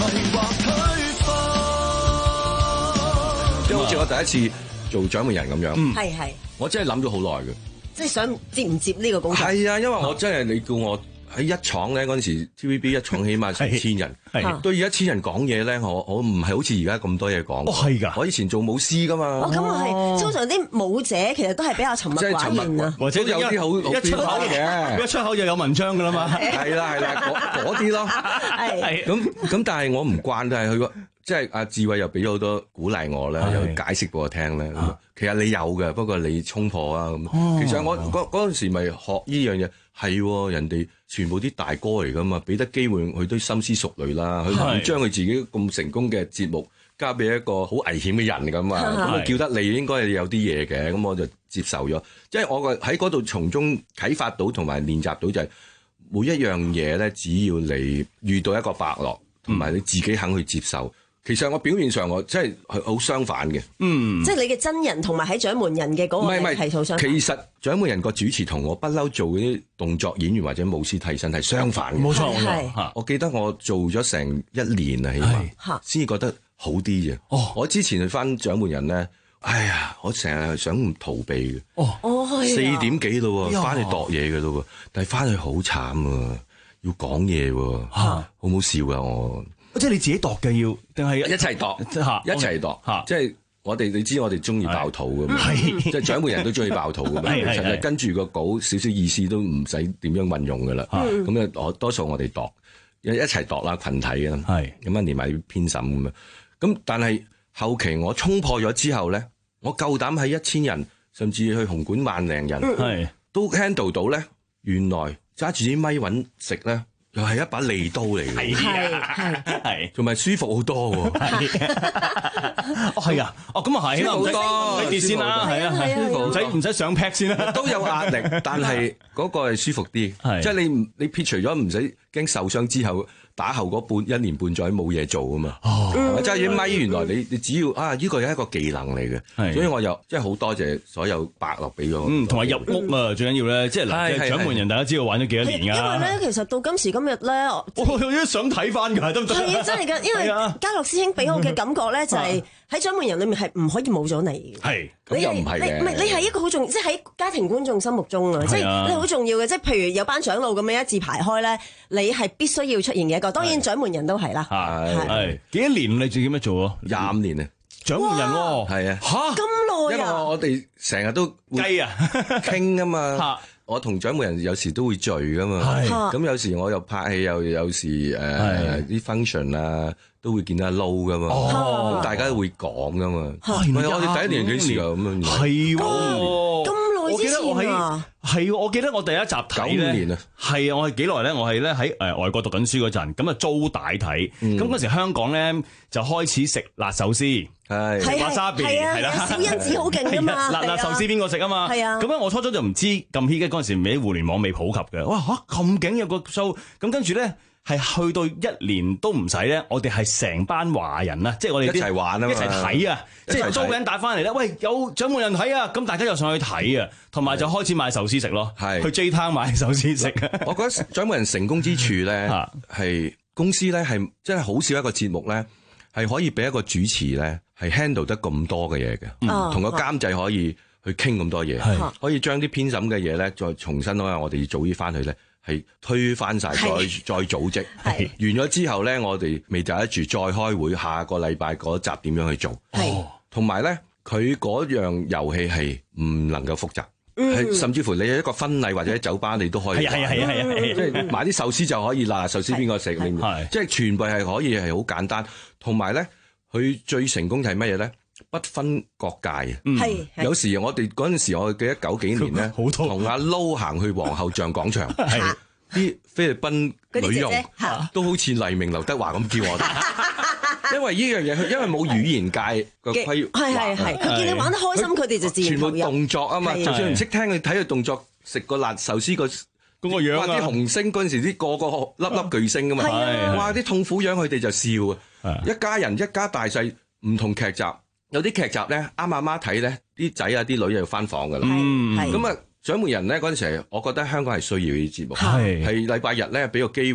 即係好似我第一次做獎門人咁樣， 係係， 我真係諗咗好耐嘅， 即係想接唔接呢個工作？ 係啊，因為我真係你叫我喺一廠咧嗰陣時 ，T V B 一廠起碼成千人，對而家千人講嘢咧，我我唔係好似而家咁多嘢講。 哦，係㗎， 我以前做舞獅㗎嘛。 哦，咁啊係，通常啲舞者其實都係比較沉默寡言啊， 或者有啲好一出口嘅，一出口就有文章㗎啦嘛。 係啦係啦，嗰啲咯。係咁咁，但係我唔慣，但係佢個。即係阿志偉又俾咗好多鼓勵我咧，又解釋俾我聽咧。其實你有嘅，不過你衝破啊咁。哦、其實我嗰嗰陣時咪學呢樣嘢，係人哋全部啲大哥嚟噶嘛，俾得機會佢都深思熟慮啦。佢唔將佢自己咁成功嘅節目交俾一個好危險嘅人咁啊，咁啊叫得你應該係有啲嘢嘅，咁我就接受咗。即係我個喺嗰度從中啟發到同埋練習到就係每一樣嘢咧，只要你遇到一個伯樂，同埋你自己肯去接受。其實我表面上我真係好相反嘅，嗯， 即係你嘅真人同埋喺獎門人嘅嗰個係圖相反。 其實獎門人個主持同我不嬲做嗰啲動作演員或者舞獅替身係相反嘅， 冇錯冇錯。 我記得我做咗成一年啊，起碼先至覺得好啲啫。哦，我之前去翻獎門人咧，哎呀，我成日想唔逃避嘅。哦哦，四點幾咯，翻去度嘢嘅咯，但係翻去好慘啊，要講嘢喎，好唔好笑啊我？ 即係你自己度嘅要，定係一齊度，一齊度，即係我哋你知我哋中意爆肚㗎嘛，即係獎門人都中意爆肚㗎嘛，其實跟住個稿少少意思都唔使點樣運用㗎啦。咁咧我多數我哋度一一齊度啦，群體啊，咁啊連埋編審咁樣。咁但係後期我衝破咗之後咧，我夠膽喺一千人甚至去紅館萬零人，都 handle 到咧。原來揸住啲咪揾食咧。又係一把利刀嚟嘅， 係係係， 同埋舒服好多喎。 哦係啊，哦咁啊係， 好多， 睇電先啦，係啊係，唔使唔使上 pack 先啦， 都有壓力，但係嗰個係舒服啲，即係你你撇除咗唔使驚受傷之後。打後嗰半一年半載冇嘢做啊嘛，即係啲咪原來你你只要啊呢個係一個技能嚟嘅，所以我又即係好多謝所有伯樂俾咗我。 嗯，同埋入屋啊最緊要咧，即係嗱，獎門人大家知道玩咗幾多年㗎。 因為咧，其實到今時今日咧， 我有啲想睇翻㗎，得唔得？ 係啊，真係㗎，因為嘉樂師兄俾我嘅感覺咧，就係喺獎門人裏面係唔可以冇咗你嘅。 係，咁又唔係嘅。 唔係你係一個好重要，即係喺家庭觀眾心目中啊，即係你好重要嘅。即係譬如有班長老咁樣一字排開咧，你係必須要出現嘅一個。當然獎門人都係啦。 係係幾多年你做點樣做啊？ 廿五年啊！ 獎門人喎， 係啊， 嚇咁耐啊！ 因為我哋成日都雞啊傾啊嘛。我同獎門人有時都會聚噶嘛，咁有時我又拍戲，又有時誒啲 function 啊，都會見到阿撈噶嘛，咁大家都會講噶嘛。唔係我哋第一年幾時啊？咁樣係喎， 咁耐之前啊， 係我記得我第一集睇咧，九五年啊，係啊，我係幾耐咧？我係咧喺誒外國讀緊書嗰陣，咁啊租帶睇，咁嗰時香港咧就開始食辣壽司。係，瓦沙比係啦， 小欣子好勁噶嘛， 辣辣壽司邊個食啊嘛？係啊，咁樣我初初就唔知咁 hit 嘅嗰陣時，未互聯網未普及嘅。哇嚇咁勁有個 show，咁跟住咧係去到一年都唔使咧，我哋係成班華人啦，即係我哋一齊玩啊， 一齊睇啊，即係租個人帶翻嚟咧，喂有獎門人睇啊，咁大家又上去睇啊，同埋就開始買壽司食咯，係去 J Town 買壽司食。 我覺得獎門人成功之處咧係公司咧係真係好少一個節目咧係可以俾一個主持咧。係 handle 得咁多嘅嘢嘅，同個監製可以去傾咁多嘢，可以將啲編審嘅嘢咧再重新咧，我哋早啲翻去咧係推翻晒，再再組織。完咗之後咧，我哋未就得住再開會，下個禮拜嗰集點樣去做？同埋咧，佢嗰樣遊戲係唔能夠複雜，係甚至乎你有一個婚禮或者酒吧，你都可以。 係啊係啊係啊， 即係買啲壽司就可以啦，壽司邊個食？即係全部係可以係好簡單，同埋咧。佢最成功係乜嘢咧？不分各界啊！係、嗯、有時我哋嗰陣時，我記得九幾年咧，同阿撈行去皇后像廣場，啲菲律賓女傭都好似黎明、劉德華咁叫我哋，因為呢樣嘢，因為冇語言界個規， 係係係，佢見你玩得開心，佢哋就自然全部動作啊嘛，就算唔識聽，佢睇佢動作，食個辣壽司個。 嗰個樣啊！ 啲紅星嗰陣時，啲個個粒粒巨星噶嘛，哇！啲痛苦樣佢哋就笑啊！一家人一家大細唔同劇集，有啲劇集咧啱阿媽睇咧，啲仔啊啲女又翻房噶啦。咁啊，獎門人咧嗰陣時，我覺得香港係需要呢啲節目，係禮拜日咧俾個機會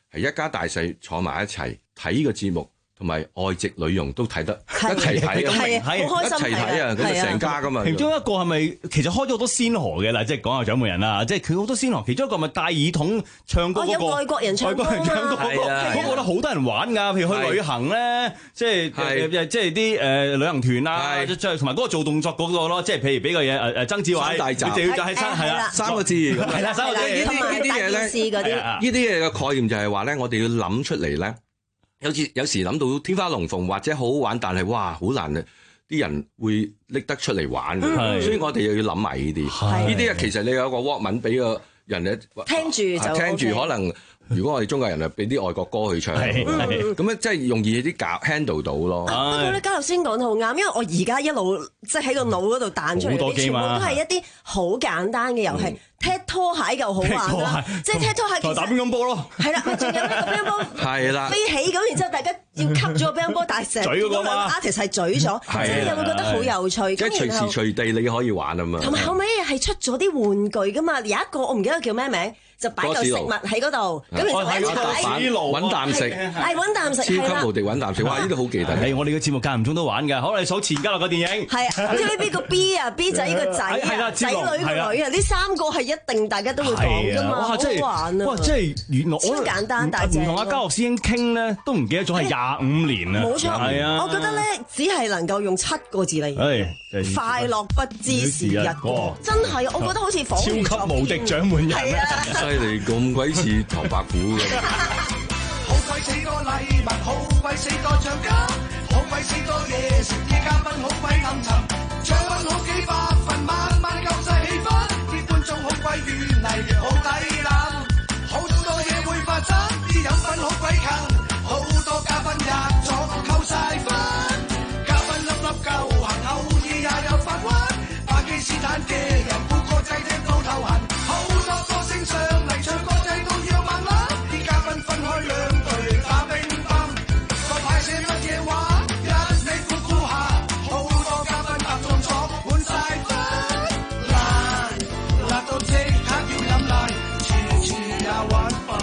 係一家大細坐埋一齊睇呢個節目。同埋外籍女傭都睇得一齊睇啊， 係好開心， 一齊睇啊，咁就成家噶嘛。 其中一個係咪其實開咗好多先河嘅啦？即係講下獎門人啦，即係佢好多先河。其中一個咪戴耳筒唱歌嗰個， 外國人唱歌， 外國人唱歌嗰個，嗰個咧好多人玩㗎。譬如去旅行咧，即係即係啲誒旅行團啊，同埋嗰個做動作嗰個咯，即係譬如俾個嘢誒誒曾志偉， 大集就要就係三係啦三個字， 係啦三個字。 呢啲呢啲嘢咧，呢啲嘢嘅概念就係話咧，我哋要諗出嚟咧。有時有時諗到天花龍鳳或者好好玩，但係哇好難啊！啲人會拎得出嚟玩嘅，所以我哋又要諗埋呢啲。呢啲啊，其實你有個 Walkman 俾個人咧聽住就聽住，可能如果我哋中國人啊，俾啲外國歌去唱，咁樣即係容易啲搞 handle 到咯。 不過咧，嘉樂先講得好啱，因為我而家一路即係喺個腦嗰度彈出嚟啲，全部都係一啲好簡單嘅遊戲。踢拖鞋夠好玩啦，即係踢拖鞋。 打乒乓波咯。 係啦，仲有呢個乒乓波係啦， 飛起咁，然之後大家要吸咗個乒乓波，但係成嗰兩個 artist 係嘴咗，即係你會覺得好有趣。 即係隨時隨地你可以玩啊嘛。 同埋後尾係出咗啲玩具噶嘛，有一個我唔記得叫咩名。就擺嚿食物喺嗰度，咁然後一齊擺揾啖食， 係揾啖食， 超級無敵揾啖食，哇！呢度好記得。 係我哋嘅節目間唔中都玩㗎。好，你數錢嘉樂個電影。 係啊 ，T V B 個 B 啊 ，B 仔個仔啊，仔女個女啊，呢三個係一定大家都會講㗎嘛，好玩啊！ 哇，即係原來超簡單，但係唔同阿嘉樂師兄傾咧，都唔記得咗係廿五年啦。 冇錯，係啊。我覺得咧，只係能夠用七個字嚟，快樂不知時日過。真係，我覺得好似仿如超級無敵獎門人。 係啊， 犀利咁鬼似唐伯虎咁。 好鬼死多禮物，好鬼死多獎金，好鬼死多嘢食，啲嘉賓好鬼暗沉，獎品好幾百份，晚晚夠晒氣氛，啲觀眾好鬼願意，好抵諗，好多嘢會發生，啲飲品好鬼近，好多嘉賓入咗都扣晒分，嘉賓粒粒夠行，偶爾也有發瘟，巴基斯坦嘅人個個仔聽到頭痕，好多歌星上嚟唱歌仔都要慢粒，啲嘉賓分開兩隊打乒乓，個牌寫乜嘢話，一你估估下，好多嘉賓答中咗滿晒分，辣辣到即刻要飲奶，次次也玩笨，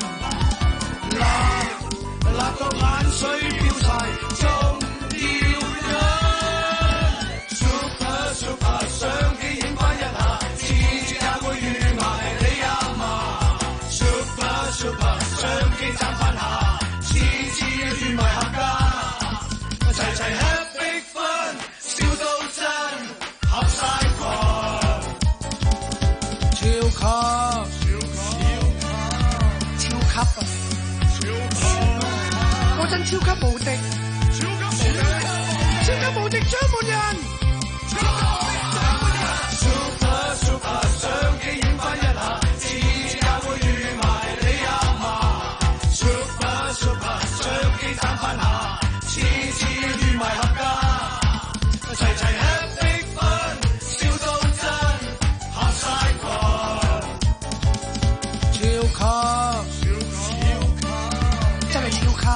辣辣到眼水飆晒，仲要忍 ，Super Super 相機影翻一下，次次也會預埋你阿嫲 ，Super Super 相機斬翻下，次次預埋合家，齊齊 Happy Fun， 笑到真合晒群，超級超級超級啊！嗰陣超級無敵，超級無敵，超級無敵獎門人，超級無敵獎門人 ，Super Super 相機影翻一下，次次也會預埋你阿嫲 ，Super Super 相機斬翻下，次次預埋合家，齊齊 Happy Fun， 笑到真合晒群，超級。真係超級，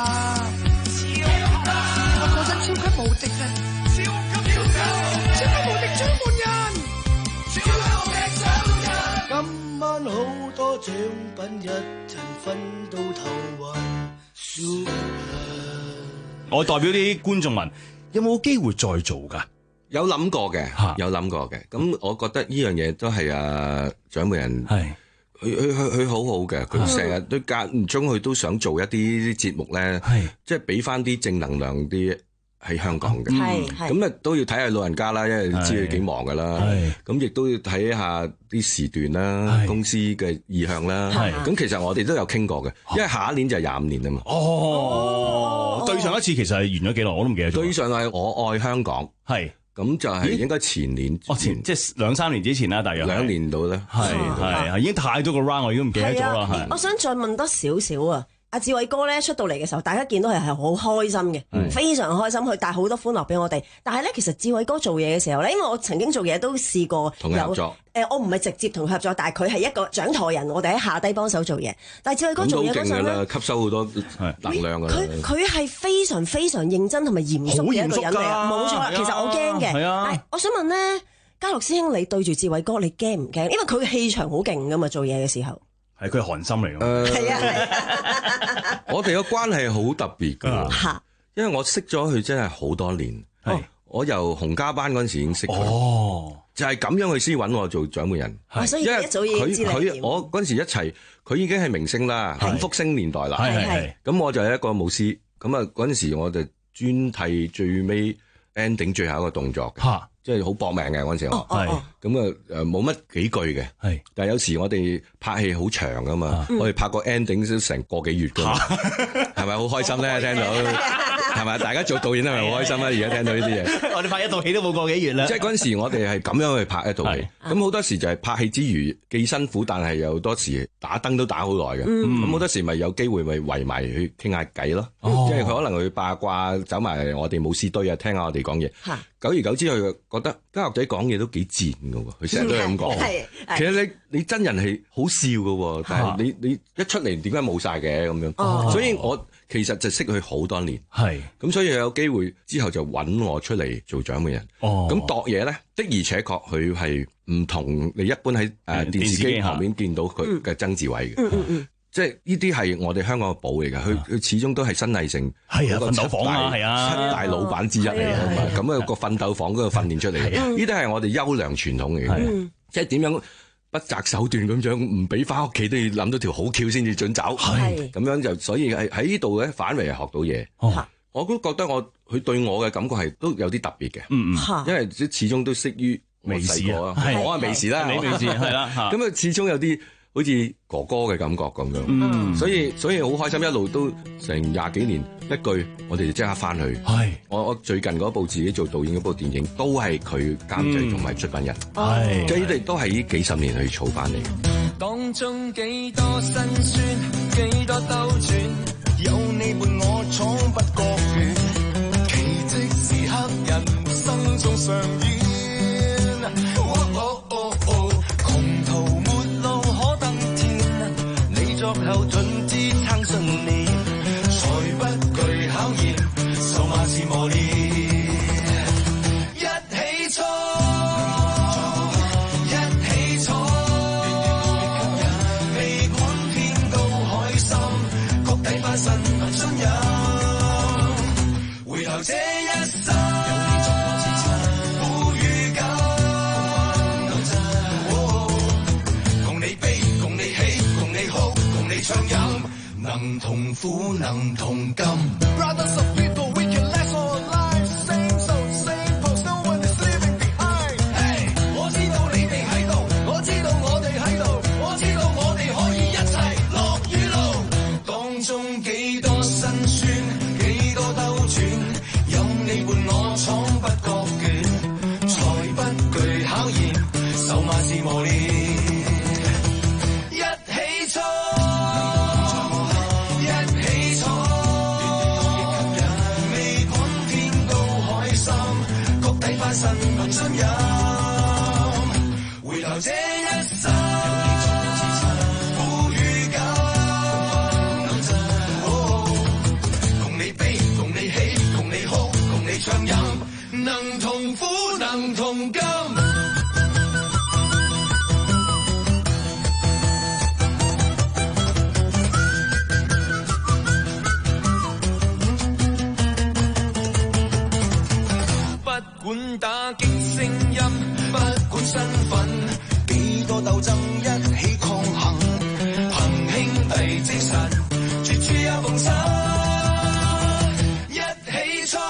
我嗰陣超級無敵啊！超級超級超級無敵獎門人，超級無敵獎門人。今晚好多獎品，一陣分到頭暈。Super， 我代表啲觀眾問，有冇機會再做㗎？ 有諗過嘅，有諗過嘅。咁我覺得呢樣嘢都係啊獎門人係。佢佢佢佢好好嘅，佢成日都間唔中佢都想做一啲節目咧，即係俾翻啲正能量啲喺香港嘅。咁啊都要睇下老人家啦，因為你知佢幾忙噶啦。咁亦都要睇下啲時段啦，公司嘅意向啦。咁其實我哋都有傾過嘅，因為下一年就係廿五年啊嘛。 哦，對上一次其實係完咗幾耐，我都唔記得咗。 對上係我愛香港， 係。 咁就係應該前年， 哦前即係兩三年之前啦，大約兩年到咧， 係係係已經太多個 round，我已經唔記得咗啦。係， 我想再問多少少啊！阿志偉哥咧出到嚟嘅時候，大家見到係係好開心嘅，嗯、非常開心，佢帶好多歡樂俾我哋。但係咧，其實志偉哥做嘢嘅時候咧，因為我曾經做嘢都試過同佢合作。 誒、呃，我唔係直接同佢合作，但係佢係一個掌舵人，我哋喺下低幫手做嘢。但係志偉哥做嘢嗰陣咧， 吸收好多能量㗎啦。 佢佢係非常非常認真同埋嚴肅嘅一個人嚟啊！冇錯啦，其實我驚嘅。係啊，但係我想問咧，嘉樂師兄，你對住志偉哥，你驚唔驚？因為佢嘅氣場好勁㗎嘛，做嘢嘅時候。 係佢係韓心嚟㗎。 誒， 係啊係啊， 我哋嘅關係好特別㗎，因為我識咗佢真係好多年。 係， 我由洪家班嗰陣時已經識佢。 哦， 就係咁樣佢先揾我做獎門人。 哦，所以一早已經知你佢佢我嗰陣時一齊，佢已經係明星啦，幸福星年代啦。 係係。 咁我就係一個舞獅，咁啊嗰陣時我就專替最尾 ending 最後一個動作嘅，即係好搏命嘅嗰陣時我。係。咁啊誒冇乜幾句嘅。係。但係有時我哋拍戲好長噶嘛，我哋拍個 ending 都成個幾月㗎嘛，係咪好開心咧？聽到係咪？大家做導演係咪好開心咧？而家聽到呢啲嘢， 我哋拍一套戲都冇個幾月啦。 即係嗰陣時我哋係咁樣去拍一套戲，咁好多時就係拍戲之餘既辛苦，但係又好多時打燈都打好耐嘅。咁好多時咪有機會咪圍埋去傾下偈咯。即係佢可能去八卦，走埋我哋舞獅堆啊，聽下我哋講嘢。久而久之，佢覺得家樂仔講嘢都幾賤㗎喎。佢成日都係咁講。其實你你真人係好笑㗎喎，但係你你一出嚟點解冇晒嘅咁樣？所以我其實就識佢好多年。係咁，所以有機會之後就揾我出嚟做獎門人。哦，咁度嘢咧的而且確佢係唔同你一般喺誒電視機旁邊見到佢嘅曾志偉嘅。嗯嗯嗯。即係呢啲係我哋香港嘅寶嚟㗎，佢佢始終都係新藝城嗰個七大七大老闆之一嚟㗎嘛，咁啊個奮鬥房嗰度訓練出嚟嘅，呢啲係我哋優良傳統嚟嘅，即係點樣不擇手段咁樣唔俾翻屋企都要諗到條好橋先至準走，咁樣就所以喺喺呢度咧反為係學到嘢。我都覺得我佢對我嘅感覺係都有啲特別嘅，因為始終都識於微視啊，我係微視啦， 你微視係啦， 咁啊始終有啲好似哥哥嘅感覺咁樣，嗯、所以所以好開心，一路都成廿幾年，一句我哋就即刻翻去。係我我最近嗰部自己做導演嗰部電影，都係佢監製同埋出品人，係即係呢啲都係呢幾十年去儲翻嚟。 當中幾多辛酸，幾多兜轉，有你伴我闖不覺遠，奇蹟時刻人生中上演。作後盡支撐信念，才不懼考驗，受萬事磨練。一起衝，一起闖，未管天高海深，谷底翻身憑信任。回頭這一生，有你作我支撐，苦與甘，共你悲，共你喜，共你哭。暢飲，能同苦，能同甘。Brothers of people, we can last all life. Same soul, same pose, no one is leaving behind. Hey， 我知道你哋喺度，我知道我哋喺度，我知道我哋可以一齊樂與怒。當中幾多辛酸，幾多兜轉，有你伴我闖不覺倦，才不懼考驗，受萬事磨練。身憑信任，回頭這一生，有你作我支撐，苦與甘，共你悲，共你喜，共你哭，共你暢飲，能同苦，能同甘。不管打擊聲音，不管身份，幾多鬥爭一起抗衡，憑兄弟精神，絕處有逢生，一起衝，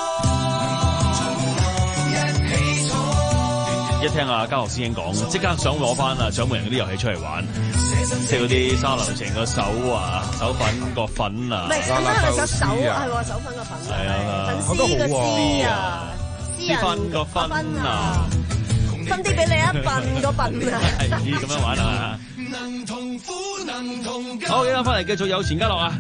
一起衝。 一聽阿嘉樂師兄講，即刻想攞翻啊獎門人嗰啲遊戲出嚟玩，即係嗰啲沙流情個手啊，手粉個粉啊， 唔係，啱啱係手手係喎，手粉個粉，係啊，粉絲個絲啊。 私分個分啊， 分啲俾你一笨個笨啊， 係咁樣玩啊！ 能同苦能同甘。 好，依家翻嚟繼續有錢嘉樂啊！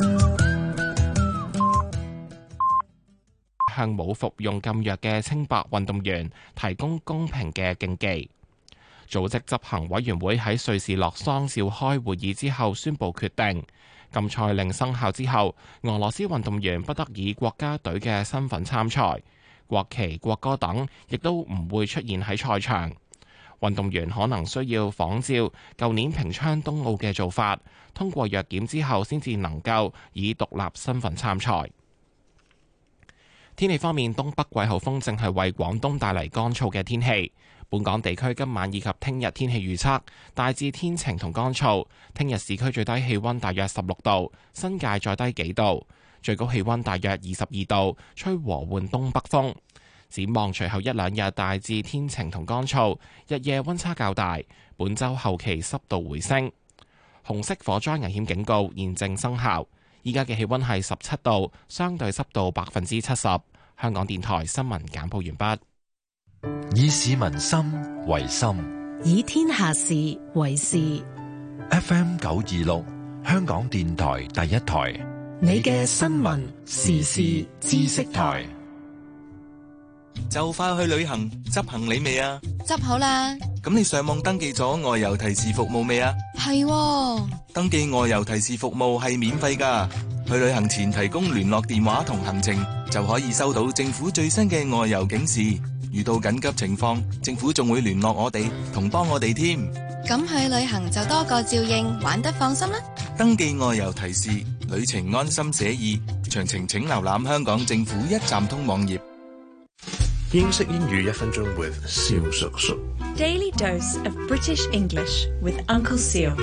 向冇服用禁藥嘅清白運動員提供公平嘅競技。組織執行委員會喺瑞士洛桑召開會議之後宣布決定，禁賽令生效之後，俄羅斯運動員不得以國家隊嘅身份參賽。國旗、國歌等亦都唔會出現喺賽場。 運動員可能需要仿照舊年平昌冬奧嘅做法，通過藥檢之後先至能夠以獨立身份參賽。天氣方面，東北季候風正係為廣東帶嚟乾燥嘅天氣。本港地區今晚以及聽日天氣預測大致天晴同乾燥。聽日市區最低氣溫大約十六度，新界再低幾度，最高氣溫大約二十二度，吹和緩東北風。展望隨後一兩日大致天晴同乾燥，日夜溫差較大。本週後期濕度回升。紅色火災危險警告現正生效。依家嘅氣溫係十七度，相對濕度百分之七十。香港電台新聞簡報完畢。 以市民心為心， 以天下事為事。 F M 九二六，香港電台第一台， 你嘅新聞時事知識台。 就快去旅行，執行李未啊？ 執好啦。 咁你上網登記咗外遊提示服務未啊？ 係喎。 登記外遊提示服務係免費㗎。去旅行前提供聯絡電話同行程，就可以收到政府最新嘅外遊警示。遇到緊急情況，政府仲會聯絡我哋同幫我哋添。 咁去旅行就多個照應，玩得放心啦。 登記外遊提示，旅程安心寫意。詳情請瀏覽香港政府一站通網頁。 英式英語一分鐘 with 蕭叔叔。 Daily dose of British English with Uncle Seal。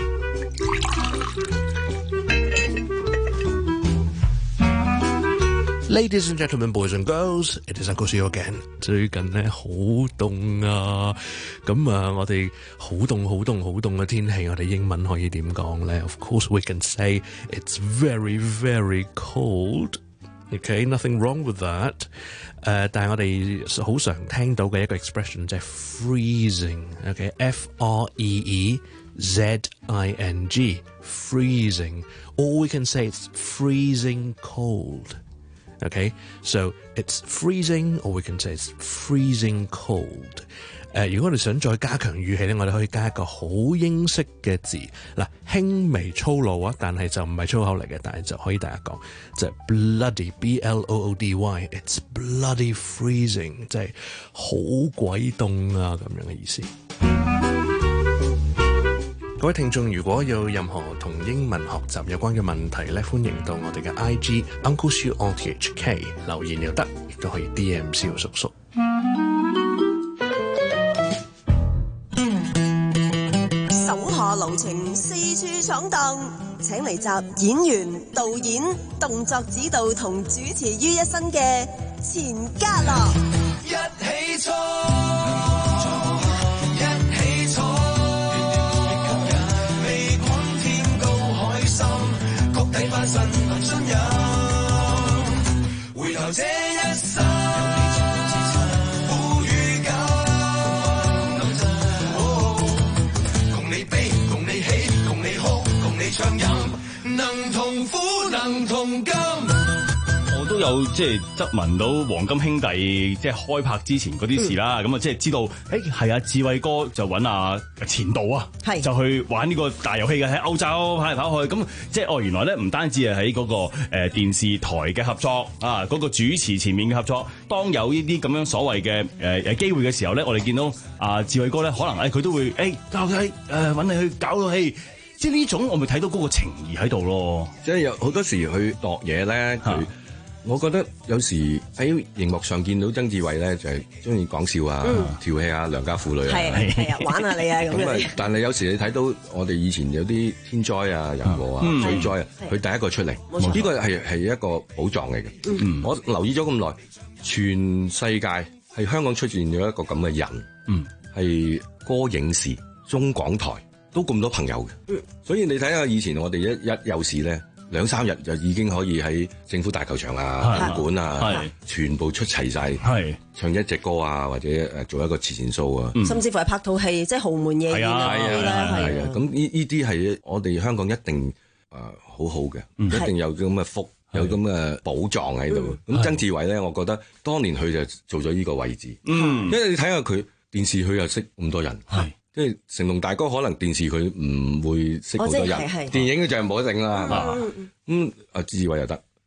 Ladies and gentlemen, boys and girls, it is Uncle Seal again。最近咧好凍啊，咁啊，我哋好凍、好凍、好凍嘅天氣，我哋英文可以點講咧 ？Of course, we can say it's very, very cold. Okay, nothing wrong with that. 誒，但係我哋好常聽到嘅一個 expression 就係 freezing。Okay, F R E E Z I N G, freezing. Or we can say it's freezing cold.Okay, so it's freezing, or we can say it's freezing cold. 誒、呃，如果我哋想再加強語氣咧，我哋可以加一個好英式嘅字，嗱，輕微粗魯啊，但係就唔係粗口嚟嘅，但係就可以大家講，就係 bloody, B L O O D Y, it's bloody freezing， 即係好鬼凍啊咁樣嘅意思。各位聽眾，如果有任何同英文學習有關嘅問題咧，歡迎到我哋嘅 I G Uncle Siu O T H K 留言又得，亦都可以 D M 蕭叔叔。 手下留情，四處闖蕩，請嚟集演員、導演、動作指導同主持於一身嘅錢嘉樂。 一起衝！神憑信仰，回頭這一生，富與金，共你悲，共你喜，共你哭，共你暢飲，能同苦，能同甘。 我都有即係質問到黃金兄弟即係開拍之前嗰啲事啦，咁啊、嗯、即係知道，誒係啊志偉哥就揾阿錢導啊，就去玩呢個大遊戲嘅喺歐洲跑嚟跑去，咁即係哦原來咧唔單止係喺嗰個誒、呃、電視台嘅合作啊，嗰、那個主持前面嘅合作，當有呢啲咁樣所謂嘅誒誒機會嘅時候咧，我哋見到阿志偉哥咧可能誒佢、哎、都會誒交佢誒揾你去搞到戲。即係呢種我咪睇到嗰個情義喺度咯， 即係有好多時去度嘢咧佢。我覺得有時喺熒幕上見到曾志偉咧，就係中意講笑啊、嗯、調戲啊、良家婦女啊， 係係啊，玩下你啊咁樣。 但係有時你睇到我哋以前有啲天災啊、人禍啊、水、嗯、災啊，佢第一個出嚟，呢個係係一個寶藏嚟嘅。嗯、我留意咗咁耐，全世界係香港出現咗一個咁嘅人，係、嗯、歌影視、中港台都咁多朋友嘅、嗯。所以你睇下以前我哋一一有事咧。兩三日就已經可以喺政府大球場啊、體館啊，全部出齊晒，唱一隻歌啊，或者誒做一個慈善 show 啊， 甚至乎係拍套戲，即係豪門夜宴啊嗰啲啦，係啊。 咁呢呢啲係我哋香港一定誒好好嘅，一定有咁嘅福，有咁嘅寶藏喺度。咁曾志偉咧，我覺得當年佢就做咗呢個位置，因為你睇下佢電視，佢又識咁多人。即係成龍大哥可能電視佢唔會識好多人，電影佢就係冇得整啦，係嘛？咁啊，志偉又得，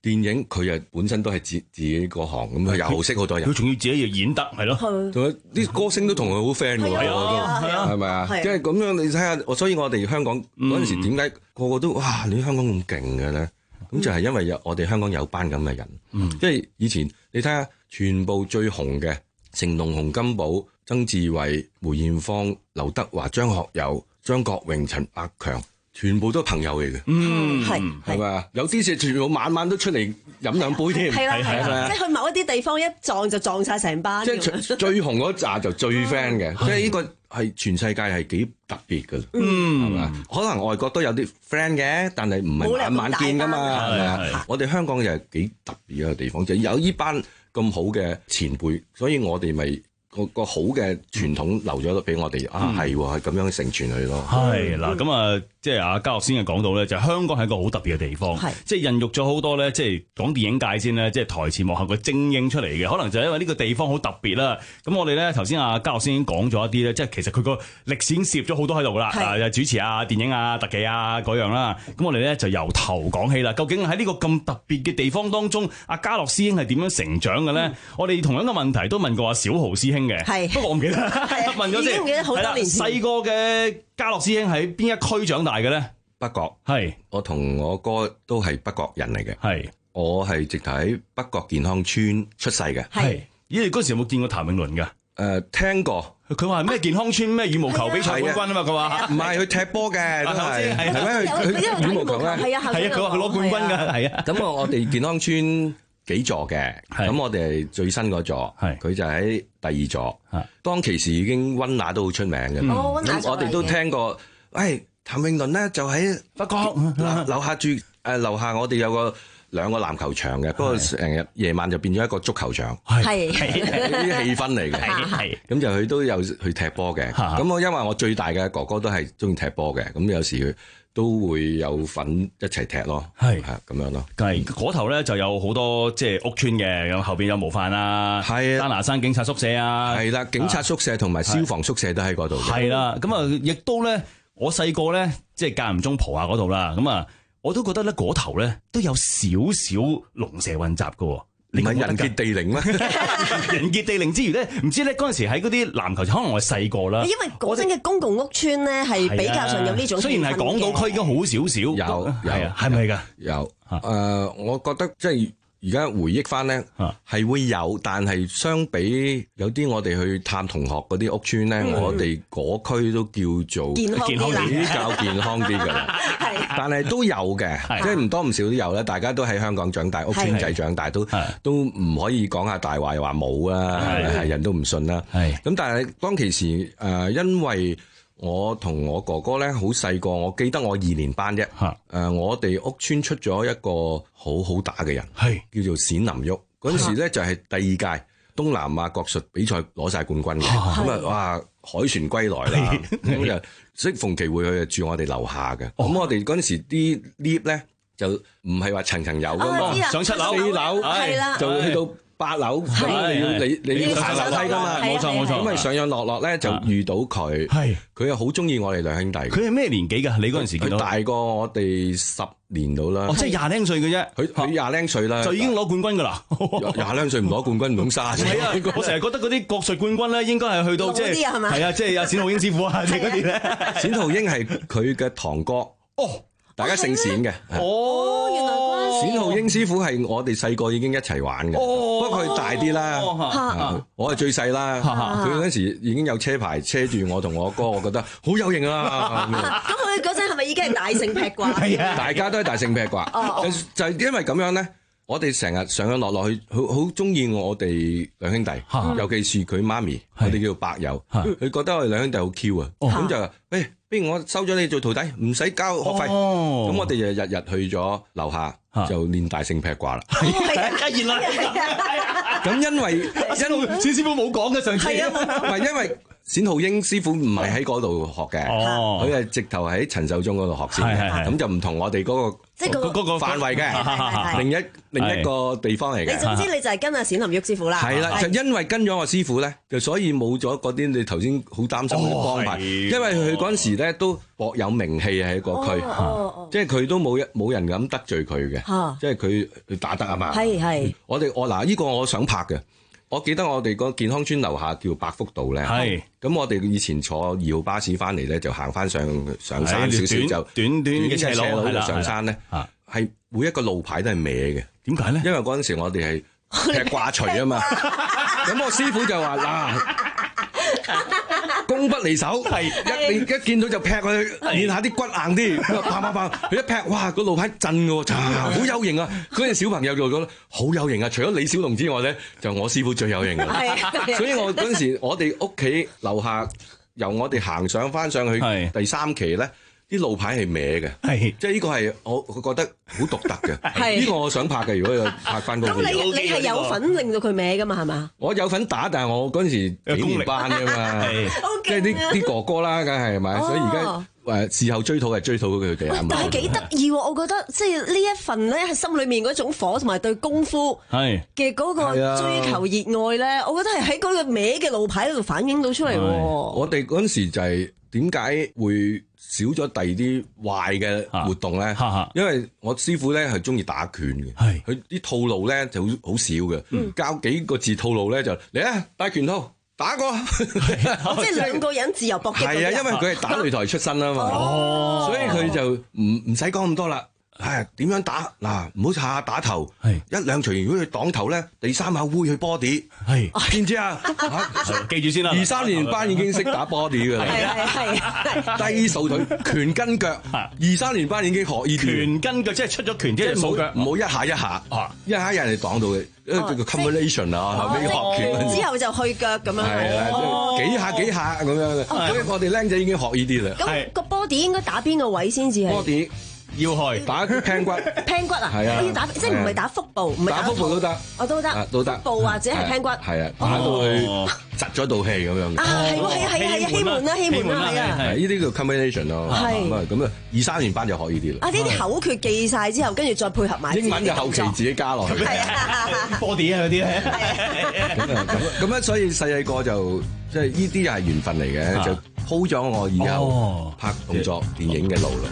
電影佢又本身都係自自己嗰行，咁佢又識好多人， 佢仲要自己又演得係咯， 仲有啲歌星都同佢好 friend 㗎喎，係咪啊？即係咁樣你睇下，所以我哋香港嗰陣時點解個個都哇你香港咁勁嘅咧？咁就係因為有我哋香港有班咁嘅人，即係以前你睇下全部最紅嘅成龍、洪金寶、曾志偉、梅艷芳、劉德華、張學友、張國榮、陳百強。全部都係朋友嚟嘅， 嗯，係係咪啊？有啲事全部晚晚都出嚟飲兩杯添， 係啦係啦，即係去某一啲地方一撞就撞晒成班。 即係最紅嗰紮就最 friend 嘅，即係呢個係全世界係幾特別㗎，嗯，係咪啊？可能外國都有啲 friend 嘅，但係唔係晚晚見㗎嘛，係咪啊？我哋香港就係幾特別一個地方，就係有呢班咁好嘅前輩，所以我哋咪。個個好嘅傳統留咗俾我哋、嗯、啊，係喎，係咁樣承傳佢咯。 係嗱，咁啊，即係阿嘉樂先係講到咧，就係、香港係一個好特別嘅地方，即係孕育咗好多咧，即係講電影界先咧，即係台前幕後嘅精英出嚟嘅。可能就係因為呢個地方好特別啦。咁我哋咧頭先阿嘉樂先已經講咗一啲咧，即係其實佢個歷史已經攝咗好多喺度啦，啊，主持啊、電影啊、特技啊嗰樣啦。咁我哋咧就由頭講起啦。究竟喺呢個咁特別嘅地方當中，阿嘉樂師兄係點樣成長嘅咧？嗯、我哋同樣嘅問題都問過阿小豪師兄嘅，係不過我唔記得問咗先。係啦，細個嘅嘉樂師兄喺邊一區長大嘅咧？ 北角。 係我同我哥都係北角人嚟嘅。 係我係直頭喺北角健康村出世嘅。 係咦？你嗰時有冇見過譚詠麟㗎？ 誒，聽過。 佢話咩健康村咩羽毛球比賽冠軍啊嘛？佢話唔係佢踢波嘅，都係係咩？佢佢羽毛球咧， 係啊係啊。 佢話佢攞冠軍㗎，係啊。 咁我我哋健康村幾座嘅，咁我哋係最新嗰座，佢就喺第二座。當其時已經溫拿都好出名嘅，咁我哋都聽過。喂，譚詠麟咧就喺北角樓下住，誒樓下我哋有個兩個籃球場嘅，不過成日夜晚就變咗一個足球場，係啲氣氛嚟嘅，係咁就佢都有去踢波嘅。咁我因為我最大嘅哥哥都係中意踢波嘅，咁有時佢都會有份一齊踢咯，係係咁樣咯。 係嗰頭咧就有好多即係屋村嘅，咁後邊有模範啊，係丹拿山警察宿舍啊， 係啦，警察宿舍同埋消防宿舍都喺嗰度。 係啦，咁啊亦都咧，我細個咧即係間唔中蒲下嗰度啦，咁啊。我都覺得咧嗰頭咧都有少少龍蛇混雜嘅， 你唔係人傑地靈咩？ 人傑地靈之餘咧，唔知咧嗰陣時喺嗰啲籃球場，可能我細個啦。 因為嗰陣嘅公共屋邨咧係比較上有呢種。 雖然係港島區已經好少少， 有有係咪㗎？ 有誒、呃，我覺得即係。而家回憶翻咧，係會有，但係相比有啲我哋去探同學嗰啲屋邨咧，嗯、我哋嗰區都叫做健康啲比較健康啲㗎啦。但係都有嘅，即係唔多唔少都有咧。大家都喺香港長大，屋邨仔長大，都都唔可以講下大話又話冇啦，係人都唔信啦。咁但係當其時誒、呃，因為我同我哥哥咧好細個，我記得我二年班啫。誒、呃，我哋屋邨出咗一個好好打嘅人，係叫做冼林旭。嗰陣時咧就係第二屆東南亞國術比賽攞晒冠軍嘅。咁啊，哇！凱旋歸來啦，咁就適逢其會佢就住我哋樓下嘅。咁、哦、我哋嗰陣時啲 lift 咧就唔係話層層有㗎嘛， 哦、上七樓、 四樓， 係啦， 就去到八樓，咁你要你你要行樓梯噶嘛， 冇錯冇錯。 咁咪上上落落咧就遇到佢，係佢又好中意我哋兩兄弟。 佢係咩年紀㗎？你嗰陣時見到？ 佢大過我哋十年到啦。 哦，即係廿零歲嘅啫。 佢佢廿零歲啦， 就已經攞冠軍㗎啦。 廿零歲唔攞冠軍唔通沙？ 係啊，我成日覺得嗰啲國術冠軍咧，應該係去到即係係啊，即係阿冼浩英師傅啊，即係嗰啲咧。 冼浩英係佢嘅堂哥。哦，大家姓冼嘅。 哦，原來。 冼浩英師傅係我哋細個已經一齊玩嘅，哦、不過佢大啲啦，哦、我係最細啦。佢嗰、啊、時已經有車牌車住我同我哥，我覺得好有型啊！ 咁佢嗰陣係咪已經係大聖劈掛？係啊， 大家都係大聖劈掛。哦、就係因為咁樣咧，我哋成日上上落落去，好好中意我哋兩兄弟，啊、尤其是佢媽咪，我哋叫白友，佢、啊、覺得我哋兩兄弟好 Q 啊，咁就誒。欸不如我收咗你做徒弟，唔使交學費。咁、哦、我哋就日日去咗樓下，啊、就練大聖劈掛啦。 梗然啦，咁因為因為冼師傅冇講嘅上次， 唔係因為冼浩英師傅唔係喺嗰度學嘅，佢係直頭喺陳壽忠嗰度學先嘅，咁就唔同我哋嗰個即係嗰個範圍嘅，另一另一個地方嚟嘅。 你總之你就係跟阿冼林旭師傅啦。 係啦，就因為跟咗我師傅咧，就所以冇咗嗰啲你頭先好擔心嘅幫派，因為佢嗰陣時咧都薄有名氣喺個區，即係佢都冇一冇人敢得罪佢嘅，即係佢佢打得啊嘛。 係係， 我哋我嗱呢個我想拍嘅。我記得我哋個健康村樓下叫百福道咧，咁我哋以前坐二號巴士翻嚟咧，就行翻上上山少少就短短嘅斜路就上山咧，係每一個路牌都係歪嘅。點解咧？因為嗰陣時我哋係劈掛錘啊嘛，咁我師傅就話嗱，功不離手，一一見到就劈佢，練下啲骨硬啲，砰砰砰，佢一劈，哇個路牌震嘅喎，好有型啊！嗰陣小朋友就覺得好有型啊！除咗李小龍之外咧，就我師傅最有型啊！所以我嗰陣時，我哋屋企樓下由我哋行上翻上去第三期咧。啲路牌係歪嘅，即係呢個係我我覺得好獨特嘅。呢個我想拍嘅，如果有拍翻嗰個。 咁你你係有份令到佢歪噶嘛？係嘛？ 我有份打，但係我嗰陣時幾年班㗎嘛，即係啲啲哥哥啦，梗係咪？所以而家誒事後追討係追討佢哋啊嘛。 但係幾得意喎！我覺得即係呢一份咧，係心裏面嗰種火同埋對功夫嘅嗰個追求熱愛咧，我覺得係喺嗰個歪嘅路牌嗰度反映到出嚟喎。 我哋嗰陣時就係點解會少咗第二啲壞嘅活動咧，啊啊、因為我師傅咧係中意打拳嘅，佢啲套路咧就好好少嘅，嗯、教幾個字套路咧就嚟啊，戴拳套打過， 即係兩個人自由搏擊。 係啊，因為佢係打擂台出身啊嘛，哦、所以佢就唔唔使講咁多啦。係點樣打嗱？唔好下下打頭，一兩錘如果佢擋頭咧，第三下揮佢 body， 係知唔知啊？ 記住先啦。二三年班已經識打 body 噶啦， 係係低掃腿、拳跟腳。二三年班已經學呢啲。 拳跟腳即係出咗拳，即係掃腳， 唔好一下一下，一下一下人哋擋到嘅，叫做 combination 啊，後尾學拳。 之後就去腳咁樣。 係啊，幾下幾下咁樣。所以我哋僆仔已經學呢啲啦。 咁個 body 應該打邊個位先至係 body？要害打頸骨， 頸骨啊，係啊，要打即係唔係打腹部，唔係打腹部都得， 我都得， 都得， 腹部或者係頸骨， 係啊，打到佢窒咗道氣咁樣。 啊，係喎，係啊，係啊，係啊，氣門啦，氣門啦，係啊， 係呢啲叫 combination 咯，咁啊，咁啊，二三年班就學呢啲啦。 啊，呢啲口訣記曬之後，跟住再配合埋英文就後期自己加落去 ，body 啊嗰啲咧。 咁啊，咁咁啊，所以細細個就即係呢啲又係緣分嚟嘅，就鋪咗我以後拍動作電影嘅路啦。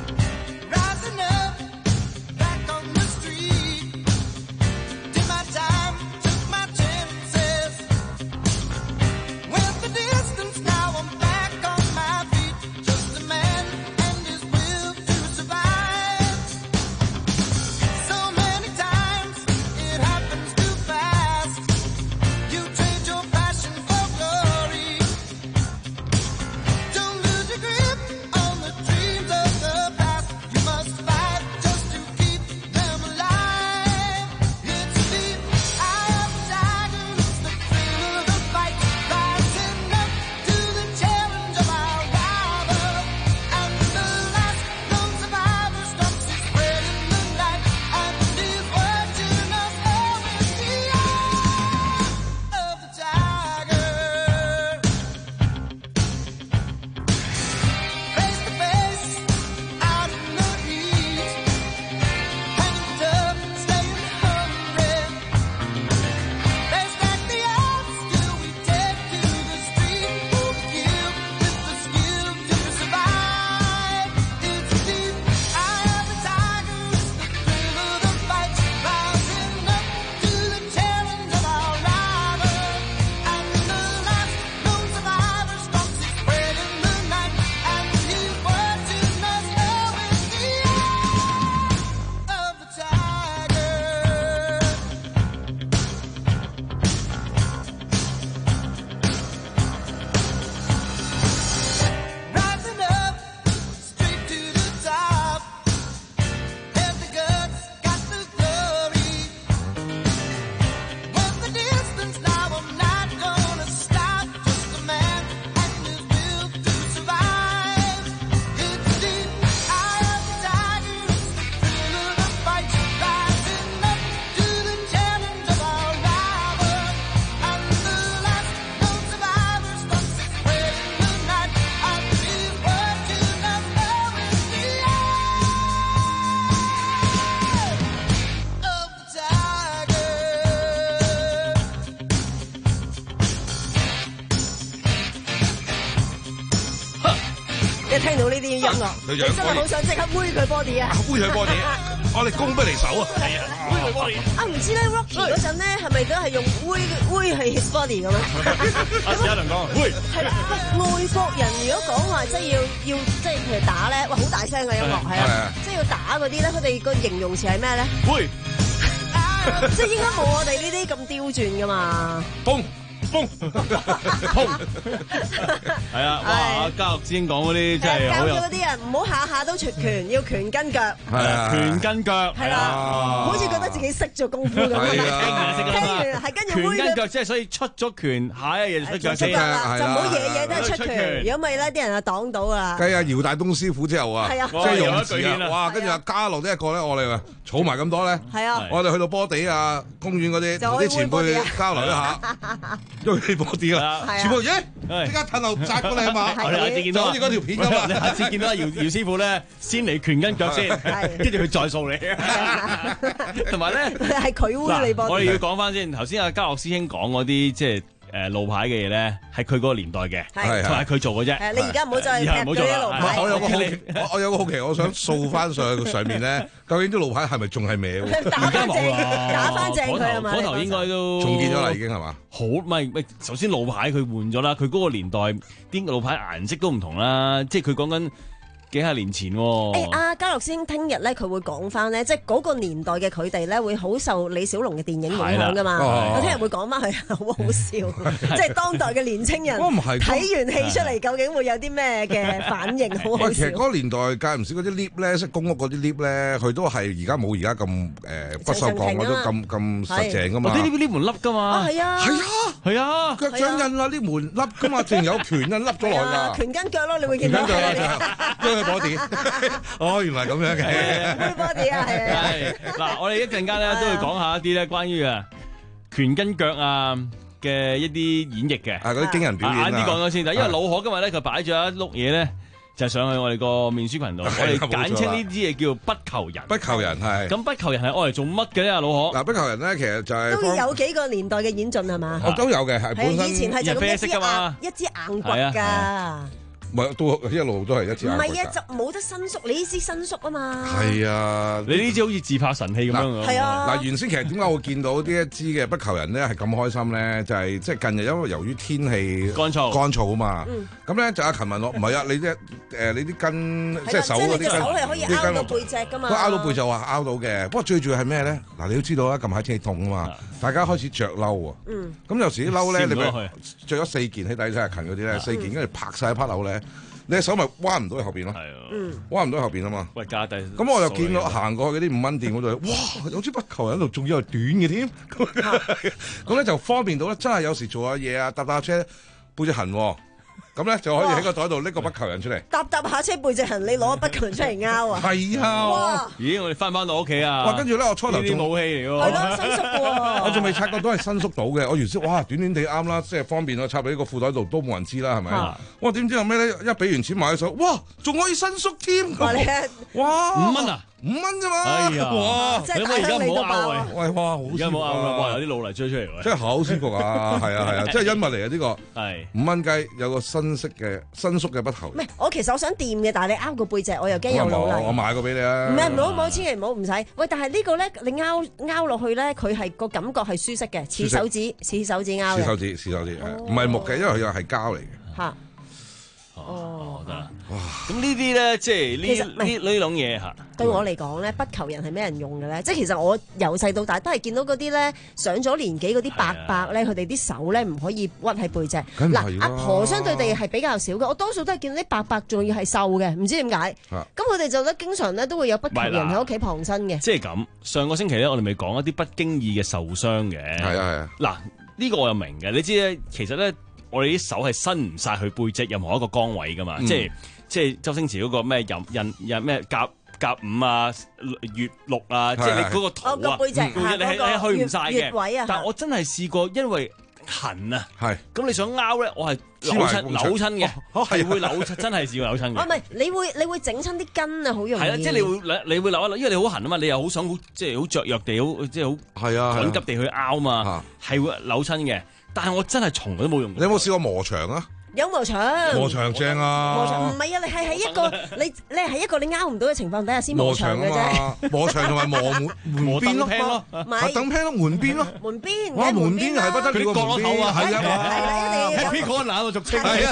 一聽到呢啲音樂， 你你真係好想即刻揮佢 body 啊！ 揮佢 body，我哋攻不離手啊！係啊，揮佢 body。 啊，唔知咧 Rocky 嗰陣咧係咪都係用揮揮係 his body 咁樣？ 阿史嘉倫講揮。 係啦，喂，外國人如果講話即係要要即係譬如打咧，哇好大聲嘅音樂係啊，即係要打嗰啲咧，佢哋個形容詞係咩咧？ 揮。 即係應該冇我哋呢啲咁刁鑽噶嘛。 砰！砰！砰！ 係啊，哇！家樂師兄講嗰啲真係好有。 教咗嗰啲人唔好下下都出拳，要拳跟腳。 係啊，拳跟腳。 係啦，好似覺得自己識咗功夫咁。 係啊，識㗎啦嘛。 係跟住拳跟腳，即係所以出咗拳，下一嘢就出腳先。 就唔好嘢嘢都係出拳，如果唔係咧，啲人就擋到啊。 繼阿姚大東師傅之後啊， 係啊， 即係用詞啊，哇！跟住阿家樂呢一個咧，我哋話儲埋咁多咧， 係啊， 我哋去到波地啊、公園嗰啲，同啲前輩交流一下。因為你波啲啦，全部耶，即刻褪後扎過嚟係嘛？ 我哋下次見到好似嗰條片咁啊！ 你下次見到阿姚姚師傅咧，先嚟拳跟腳先，跟住佢再掃你。同埋咧， 係佢污你波。 我哋要講翻先，頭先阿家樂師兄講嗰啲即係誒路牌嘅嘢咧，係佢嗰個年代嘅，同埋佢做嘅啫。 你而家唔好再踢佢啲路牌。 我有個好奇，我我有個好奇，我想掃翻上上面咧，究竟啲路牌係咪仲係歪？ 打翻正，打翻正佢係嘛？ 嗰頭應該都重建咗啦，已經係嘛？ 好，唔係唔係，首先路牌佢換咗啦，佢嗰個年代啲路牌顏色都唔同啦，即係佢講緊幾廿年前喎。 誒，阿家樂師兄聽日咧，佢會講翻咧，即係嗰個年代嘅佢哋咧，會好受李小龍嘅電影影響噶嘛。我聽日會講翻佢，好好笑，即係當代嘅年青人睇完戲出嚟，究竟會有啲咩嘅反應？好好笑。 喂，其實嗰個年代間唔少嗰啲 lift 咧，即係公屋嗰啲 lift 咧，佢都係而家冇而家咁誒不鏽鋼或者咁咁實淨噶嘛。 啲 lift 呢門凹噶嘛。 係啊， 係啊， 係啊， 腳掌印啊，呢門凹噶嘛，淨有拳啊，凹咗落㗎。 拳跟腳咯，你會見到。 波啲，哦，原來咁樣嘅， 杯波啲啊， 係嗱，我哋一陣間咧都會講下一啲咧關於啊拳跟腳啊嘅一啲演繹嘅， 啊嗰啲驚人表演啊， 晏啲講咗先，因為老何今日咧佢擺咗一碌嘢咧，就上去我哋個面書群度，我哋簡稱呢啲嘢叫不求人， 不求人係， 咁不求人係愛嚟做乜嘅咧？阿老何， 嗱，不求人咧其實就係都有幾個年代嘅演進係嘛？ 我都有嘅，係本身以前係就咁一支硬一支硬骨㗎。 唔係，都一路都係一支硬骨㗎。 唔係啊，就冇得伸縮，你呢支伸縮啊嘛。 係啊， 你呢支好似自拍神器咁樣。 係啊。 嗱，原先其實點解我見到呢一支嘅不求人咧係咁開心咧？就係即係近日因為由於天氣乾燥乾燥啊嘛。咁咧就阿勤問我，唔係啊，你啲誒你啲筋即係手嗰啲筋， 即係手係可以拗到背脊㗎嘛。 佢拗到背就話拗到嘅，不過最重要係咩咧？嗱，你都知道啦，近排天氣凍啊嘛，大家開始着褸啊。嗯。咁有時啲褸咧，你咪着咗四件喺底下勤嗰啲咧，四件跟住拍晒一匹褸咧。你隻手咪彎唔到去後邊咯，彎唔到去後邊啊嘛。 喂，加低。 咁我又見到行過去嗰啲五蚊店嗰度，哇！有支不求人喺度，仲要係短嘅添。咁咧就方便到咧，真係有時做下嘢啊，搭搭車背脊痕，咁咧就可以喺個袋度拎個不求人出嚟。 搭搭下車背脊痕，你攞不求人出嚟拗啊？ 係啊！ 咦，我哋翻返到屋企啊！ 哇！跟住咧，我初頭仲武器嚟喎。 係咯，伸縮喎。 我仲未察覺到係伸縮到嘅。我原先哇，短短地啱啦，即係方便我插喺個褲袋度都冇人知啦，係咪？哇！點知後尾咧，一俾完錢買咗手，哇！仲可以伸縮添。哇！ 五蚊啊！ 五蚊啫嘛！ 哎呀， 哇！ 你可而家唔好拗喂， 喂哇！好而家唔好拗啦，哇！有啲老泥追出嚟喎， 真係好舒服啊！係啊係啊，即係恩物嚟啊！呢個係五蚊雞有個伸縮嘅伸縮嘅不求。 唔係，我其實我想掂嘅，但係你拗個背脊，我又驚有老泥。 我買過俾你啊！ 唔係唔好唔好，千祈唔好唔使。喂，但係呢個咧，你拗拗落去咧，佢係個感覺係舒適嘅，似手指似手指拗嘅。 似手指似手指，唔係木嘅，因為佢又係膠嚟嘅。 嚇！ 哦，得啦。咁呢啲咧，即係呢呢呢種嘢嚇。 對我嚟講咧，不求人係咩人用嘅咧？即係其實我由細到大都係見到嗰啲咧上咗年紀嗰啲伯伯咧，佢哋啲手咧唔可以屈喺背脊。嗱，阿婆相對地係比較少嘅，我多數都係見到啲伯伯仲要係瘦嘅，唔知點解。咁佢哋就咧經常咧都會有不求人喺屋企傍身嘅。 即係咁，上個星期咧，我哋咪講一啲不經意嘅受傷嘅。 係啊係啊。嗱， 呢個我又明嘅，你知咧，其實咧。我哋啲手係伸唔晒去背脊任何一個崗位噶嘛，嗯、即係即係周星馳嗰個咩任任任咩甲甲五啊、月六啊，即係你嗰個圖啊， 哦、背脊你係你去唔晒嘅。 啊、 但係我真係試過，因為痕啊， 係咁你想拗咧，我係扭親扭親嘅，係、哦、會扭親，真係試過扭親嘅。 哦，唔係，你會你會整親啲筋啊，好容易。 係啦，即係你會你會扭一扭，因為你好痕啊嘛，你又好想好即係好雀躍地，好即係好係啊， 緊急地去拗嘛，係會扭親嘅。但係我真係從來都冇用過。 你有冇試過磨牆啊？ 有磨牆， 磨牆正啊！ 磨牆唔係啊，你係喺一個你你係一個你拗唔到嘅情況底下先磨牆嘅啫。 磨牆同埋磨門門邊咯， 咪等 plan 咯，門邊咯， 門邊。 哇，門邊係不得了個門邊啊，係啊， 係啦，一定要。 Happy corner 我俗稱係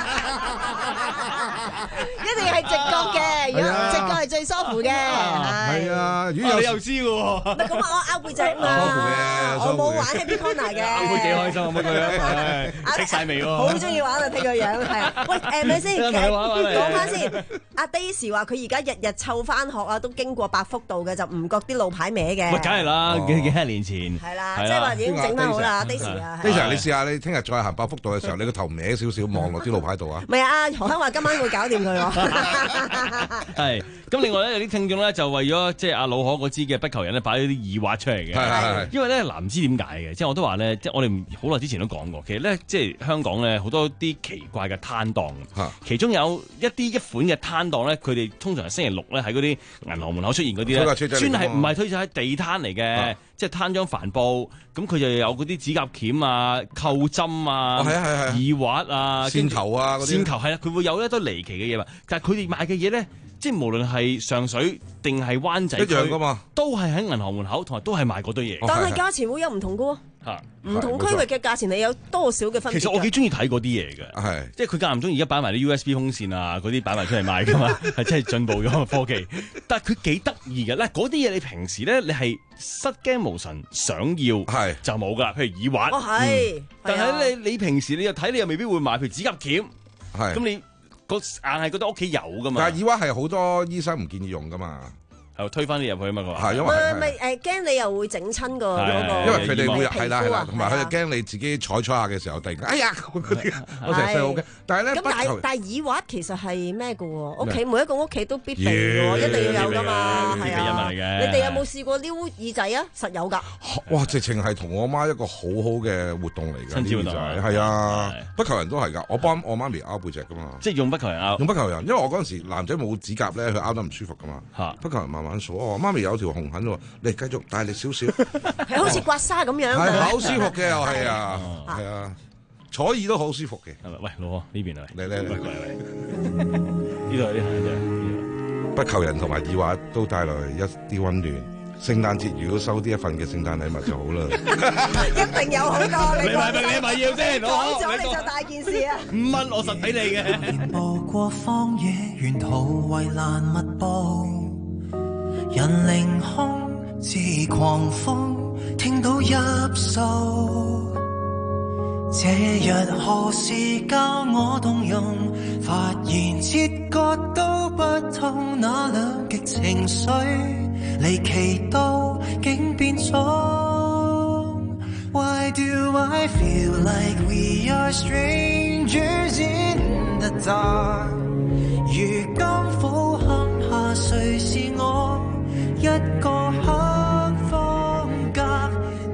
啊，一定係直角嘅，如果直角係最舒服嘅。 係啊，如果你又知嘅喎。 唔係咁啊，我拗背脊啊嘛，我冇玩 Happy corner 嘅。 拗背幾開心啊，乜佢食晒味喎。 好中意玩啊！睇個樣係啊，喂誒咪先講翻先。阿 Daisy 話佢而家日日湊翻學啊，都經過百福道嘅，就唔覺啲路牌歪嘅。 喂，梗係啦，幾幾廿年前係啦，即係話已經整翻好啦。Daisy 啊 ，Daisy 你試下你聽日再行百福道嘅時候，你個頭歪少少望落啲路牌度啊。 唔係啊，何生話今晚會搞掂佢喎。 係咁，另外咧有啲聽眾咧就為咗即係阿老可嗰支嘅不求人咧擺咗啲耳環出嚟嘅。係係因為咧嗱唔知點解嘅，即係我都話咧，即係我哋好耐之前都講過，其實咧即係香港咧好多啲奇怪嘅攤檔，其中有一啲一款嘅攤檔咧，佢哋通常係星期六咧喺嗰啲銀行門口出現嗰啲咧，專係唔係推晒喺地攤嚟嘅，即係攤張帆布，咁佢就有嗰啲指甲鉗啊、扣針啊、耳環啊、 線頭啊、 線頭係啦，佢會有一堆離奇嘅嘢嘛，但係佢哋賣嘅嘢咧。即係無論係上水定係灣仔， 一樣噶嘛， 都係喺銀行門口，同埋都係賣嗰堆嘢。 但係價錢會有唔同噶喎，唔同區域嘅價錢你有多少嘅分別？ 其實我幾中意睇嗰啲嘢嘅， 係即係佢間唔中而家擺埋啲 U S B 空線啊，嗰啲擺埋出嚟賣噶嘛，係真係進步咗科技。但係佢幾得意嘅，嗱嗰啲嘢你平時咧你係失驚無神想要係就冇噶，譬如耳環， 哦係， 但係你你平時你又睇你又未必會買，譬如指甲鉗， 係咁你。個硬係覺得屋企有噶嘛？ 但係耳環係好多醫生唔建議用噶嘛， 係推翻啲入去啊嘛，佢話係因為咪誒驚你又會整親個嗰個， 因為佢哋會係啦係啦，同埋佢哋驚你自己採採下嘅時候突然間哎呀嗰啲，我成日細路嘅。但係咧， 咁但係但係耳環其實係咩嘅喎？屋企每一個屋企都必備嘅喎，一定要有噶嘛，係啊。你哋有冇試過撩耳仔啊？實有㗎。 哇！直情係同我媽一個好好嘅活動嚟㗎， 親子活動係啊，不求人都係㗎。我幫我媽咪拗背脊㗎嘛， 即係用不求人拗， 用不求人，因為我嗰陣時男仔冇指甲咧，佢拗得唔舒服㗎嘛。嚇，不求人慢慢數。我媽咪有條紅痕喎，你繼續大力少少， 係好似刮痧咁樣， 係好舒服嘅又係啊，係啊，坐耳都好舒服嘅。 係咪？喂，老婆呢邊啊， 嚟嚟嚟嚟嚟，呢度有啲痕啫。 不求人同埋耳環都帶來一啲溫暖。聖誕節如果收啲一份嘅聖誕禮物就好啦， 一定有好多。 你咪你咪要先， 講咗你就大件事啊！ 五蚊我實俾你嘅。 步過荒野，沿途圍欄密布，人凌空自狂風，聽到入數。這日何時教我動容？發現切割都不通，那兩極情緒離奇到竟變種。Why do I feel like we are strangers in the dark？ 如今俯瞰下，誰是我一個黑方格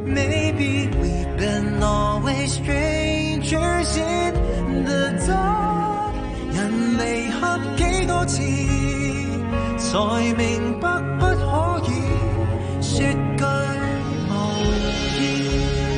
？Maybe we've been always strangers in the dark。人離合幾多次，才明白不可以說句無意。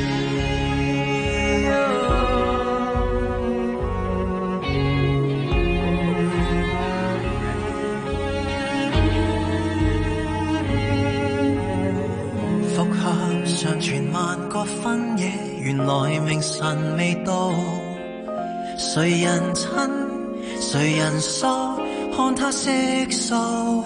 復合上傳萬個分野，原來明晨未到。誰人親，誰人疏，看他色素。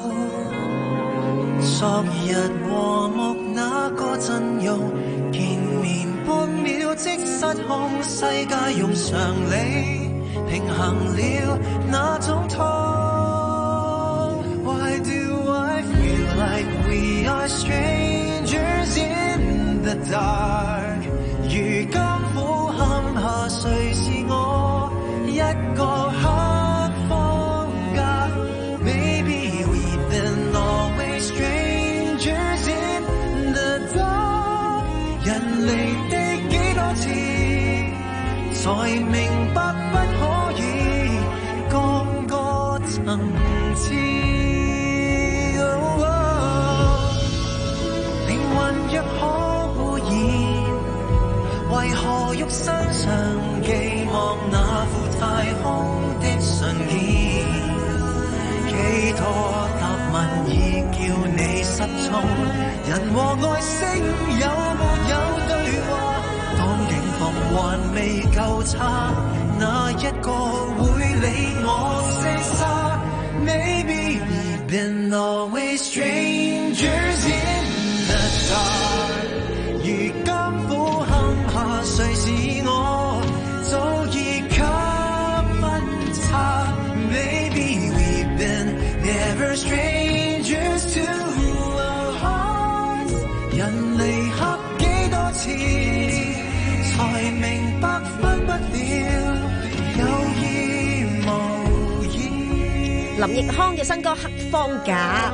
昨日和睦那個陣容，見面半秒即失控，世界用常理平衡了那種痛。Why do I feel like we are strangers in the dark？ 如今俯瞰下，誰是我一個黑方格 ？Maybe we've been always strangers in the dark。人離地幾多次，才明白不可以降個層次。Oh, oh， 靈魂若可污染，為何肉身上寄望那副太空的信件，幾多答問已叫你失蹤。人和外星有沒有對話？當境況還未夠差，哪一個會理我些沙 ？Maybe we've been always strangers in the dark。如今苦坎下誰是我？早已給分岔。Maybe we've been never strangers to our hearts。人離合幾多次，才明白分不了有意無意。 林奕匡嘅新歌《黑方架》。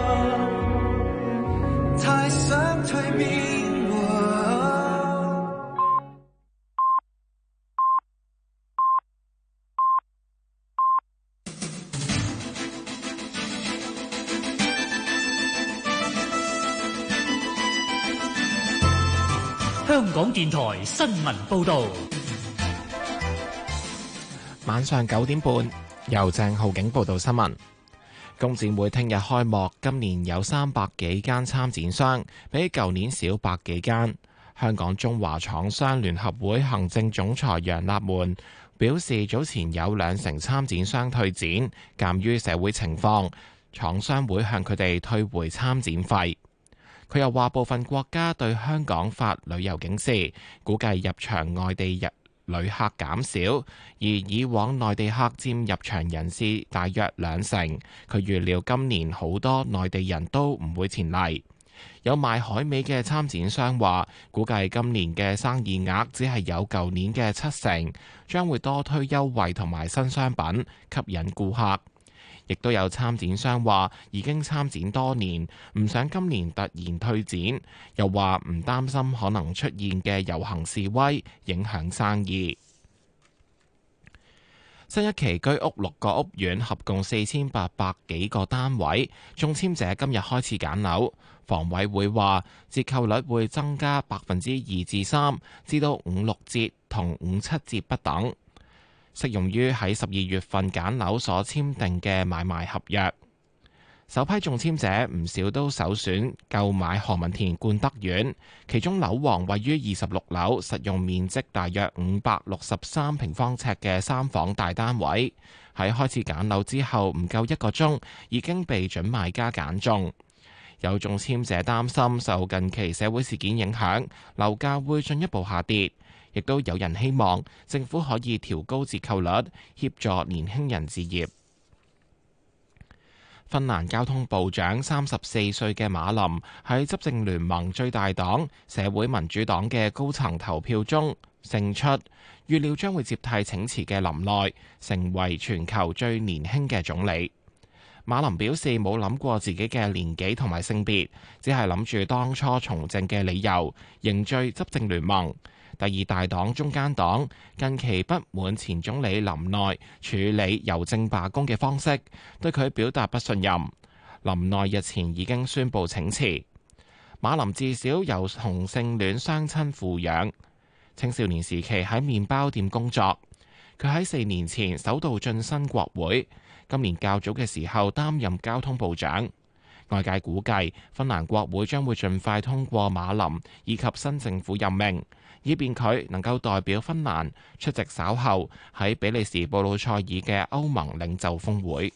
太想蛻變。 香港電台新聞報導， 晚上九點半，由鄭浩景報道新聞。工展會聽日開幕，今年有三百幾間參展商，比舊年少百幾間。香港中華廠商聯合會行政總裁楊立門表示，早前有兩成參展商退展，鑑於社會情況，廠商會向佢哋退回參展費。佢又話，部分國家對香港發旅遊警示，估計入場外地入旅客減少，而以往內地客佔入場人次大約兩成。佢預料今年好多內地人都唔會前嚟。有賣海味嘅參展商話，估計今年嘅生意額只係有舊年嘅七成，將會多推優惠同埋新商品，吸引顧客。亦都有參展商話已經參展多年，唔想今年突然退展，又話唔擔心可能出現嘅遊行示威影響生意。新一期居屋六個屋苑合共四千八百幾個單位，中籤者今日開始揀樓。房委會話折扣率會增加百分之二至三，至到五六折同五七折不等。適用於喺十二月份揀樓所簽訂嘅買賣合約。首批中籤者唔少都首選購買何文田冠德苑，其中樓王位於二十六樓，實用面積大約五百六十三平方尺嘅三房大單位。喺開始揀樓之後唔夠一個鐘，已經被準買家揀中。有中籤者擔心受近期社會事件影響，樓價會進一步下跌。亦都有人希望政府可以調高折扣率，協助年輕人置業。芬蘭交通部長三十四歲嘅馬林喺執政聯盟最大黨社會民主黨嘅高層投票中勝出，預料將會接替請辭嘅林內，成為全球最年輕嘅總理。馬林表示冇諗過自己嘅年紀同埋性別，只係諗住當初從政嘅理由，凝聚執政聯盟。第二大黨中間黨近期不滿前總理林內處理郵政罷工嘅方式，對佢表達不信任。林內日前已經宣布請辭。馬林自小由同性戀雙親撫養，青少年時期喺麵包店工作。佢喺四年前首度晉身國會，今年較早嘅時候擔任交通部長。外界估計芬蘭國會將會盡快通過馬林以及新政府任命，以便佢能夠代表芬蘭出席稍後喺比利時布魯塞爾嘅歐盟領袖峰會。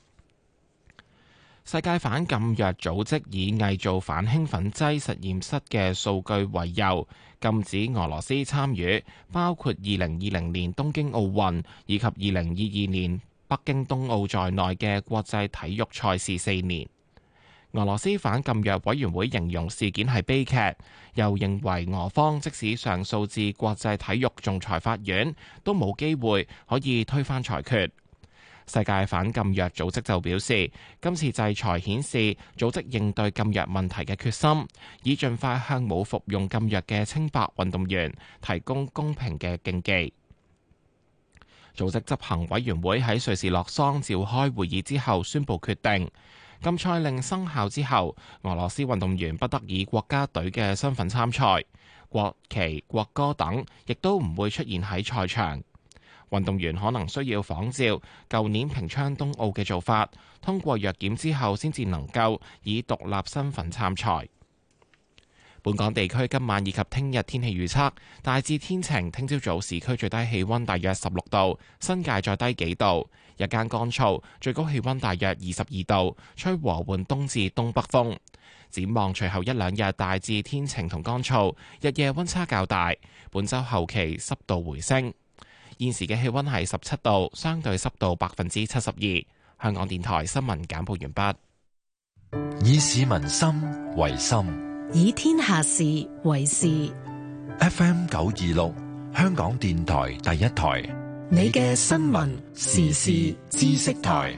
世界反禁藥組織以偽造反興奮劑實驗室嘅數據為由，禁止俄羅斯參與包括二零二零年東京奧運以及二零二二年北京冬奧在內嘅國際體育賽事四年。俄羅斯反禁藥委員會形容事件係悲劇，又認為俄方即使上訴至國際體育仲裁法院，都冇機會可以推翻裁決。世界反禁藥組織就表示，今次制裁顯示組織應對禁藥問題嘅決心，以盡快向冇服用禁藥嘅清白運動員提供公平嘅競技。組織執行委員會喺瑞士洛桑召開會議之後宣布決定。禁賽令生效之後，俄羅斯運動員不得以國家隊嘅身份參賽，國旗、國歌等亦都唔會出現喺賽場。 運動員可能需要仿照舊年平昌冬奧嘅做法，通過藥檢之後先至能夠以獨立身份參賽。本港地區今晚以及聽日天氣預測大致天晴，聽朝早市區最低氣溫大約十六度，新界再低幾度，日間乾燥，最高氣溫大約二十二度，吹和緩東至東北風。展望隨後一兩日大致天晴同乾燥，日夜溫差較大，本週後期濕度回升。現時嘅氣溫係十七度，相對濕度百分之七十二。香港電台新聞簡報完畢。 以市民心為心， 以天下事為事。 F M 九二六，香港電台第一台， 你嘅新聞時事知識台。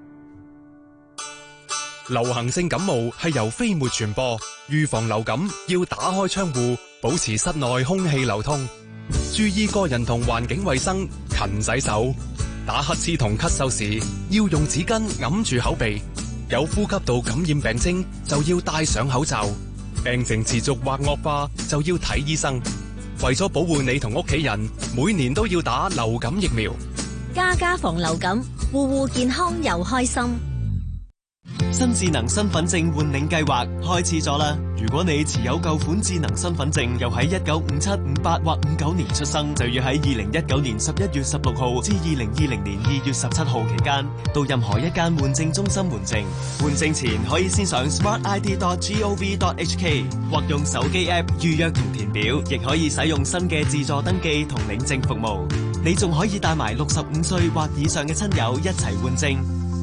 流行性感冒係由飛沫傳播，預防流感要打開窗戶，保持室內空氣流通，注意個人同環境衛生，勤洗手。打乞嗤同咳嗽時要用紙巾揞住口鼻，有呼吸道感染病徵就要戴上口罩，病情持續或惡化就要睇醫生。為咗保護你同屋企人，每年都要打流感疫苗。 家家防流感，戶戶健康又開心。 新智能身份證換領計劃開始咗啦！如果你持有舊款智能身份證，又喺一九五七、五八或五九年出生，就要喺二零一九年十一月十六號至二零二零年二月十七號期間，到任何一間換證中心換證。換證前可以先上 smart I D dot gov dot h k 或用手機 app 預約同填表，亦可以使用新嘅自助登記同領證服務。你仲可以帶埋六十五歲或以上嘅親友一齊換證。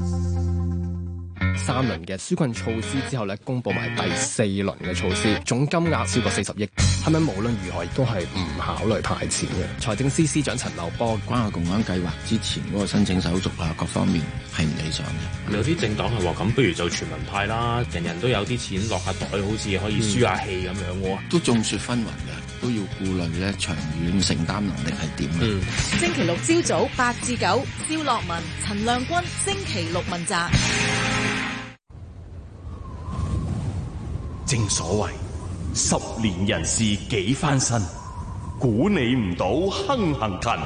三輪嘅紓困措施之後咧，公布埋第四輪嘅措施，總金額超過四十億，係咪無論如何都係唔考慮派錢嘅？財政司司長陳茂波， 關愛共享計劃之前嗰個申請手續啊，各方面係唔理想嘅。 有啲政黨係話咁，不如就全民派啦，人人都有啲錢落下袋，好似可以舒下氣咁樣喎。 都眾說紛紜嘅，都要顧慮咧長遠承擔能力係點嘅。 嗯、星期六朝早八至九，蕭樂文、陳亮君，星期六問責。 正所謂十年人事幾番新，估你唔到亨行勤。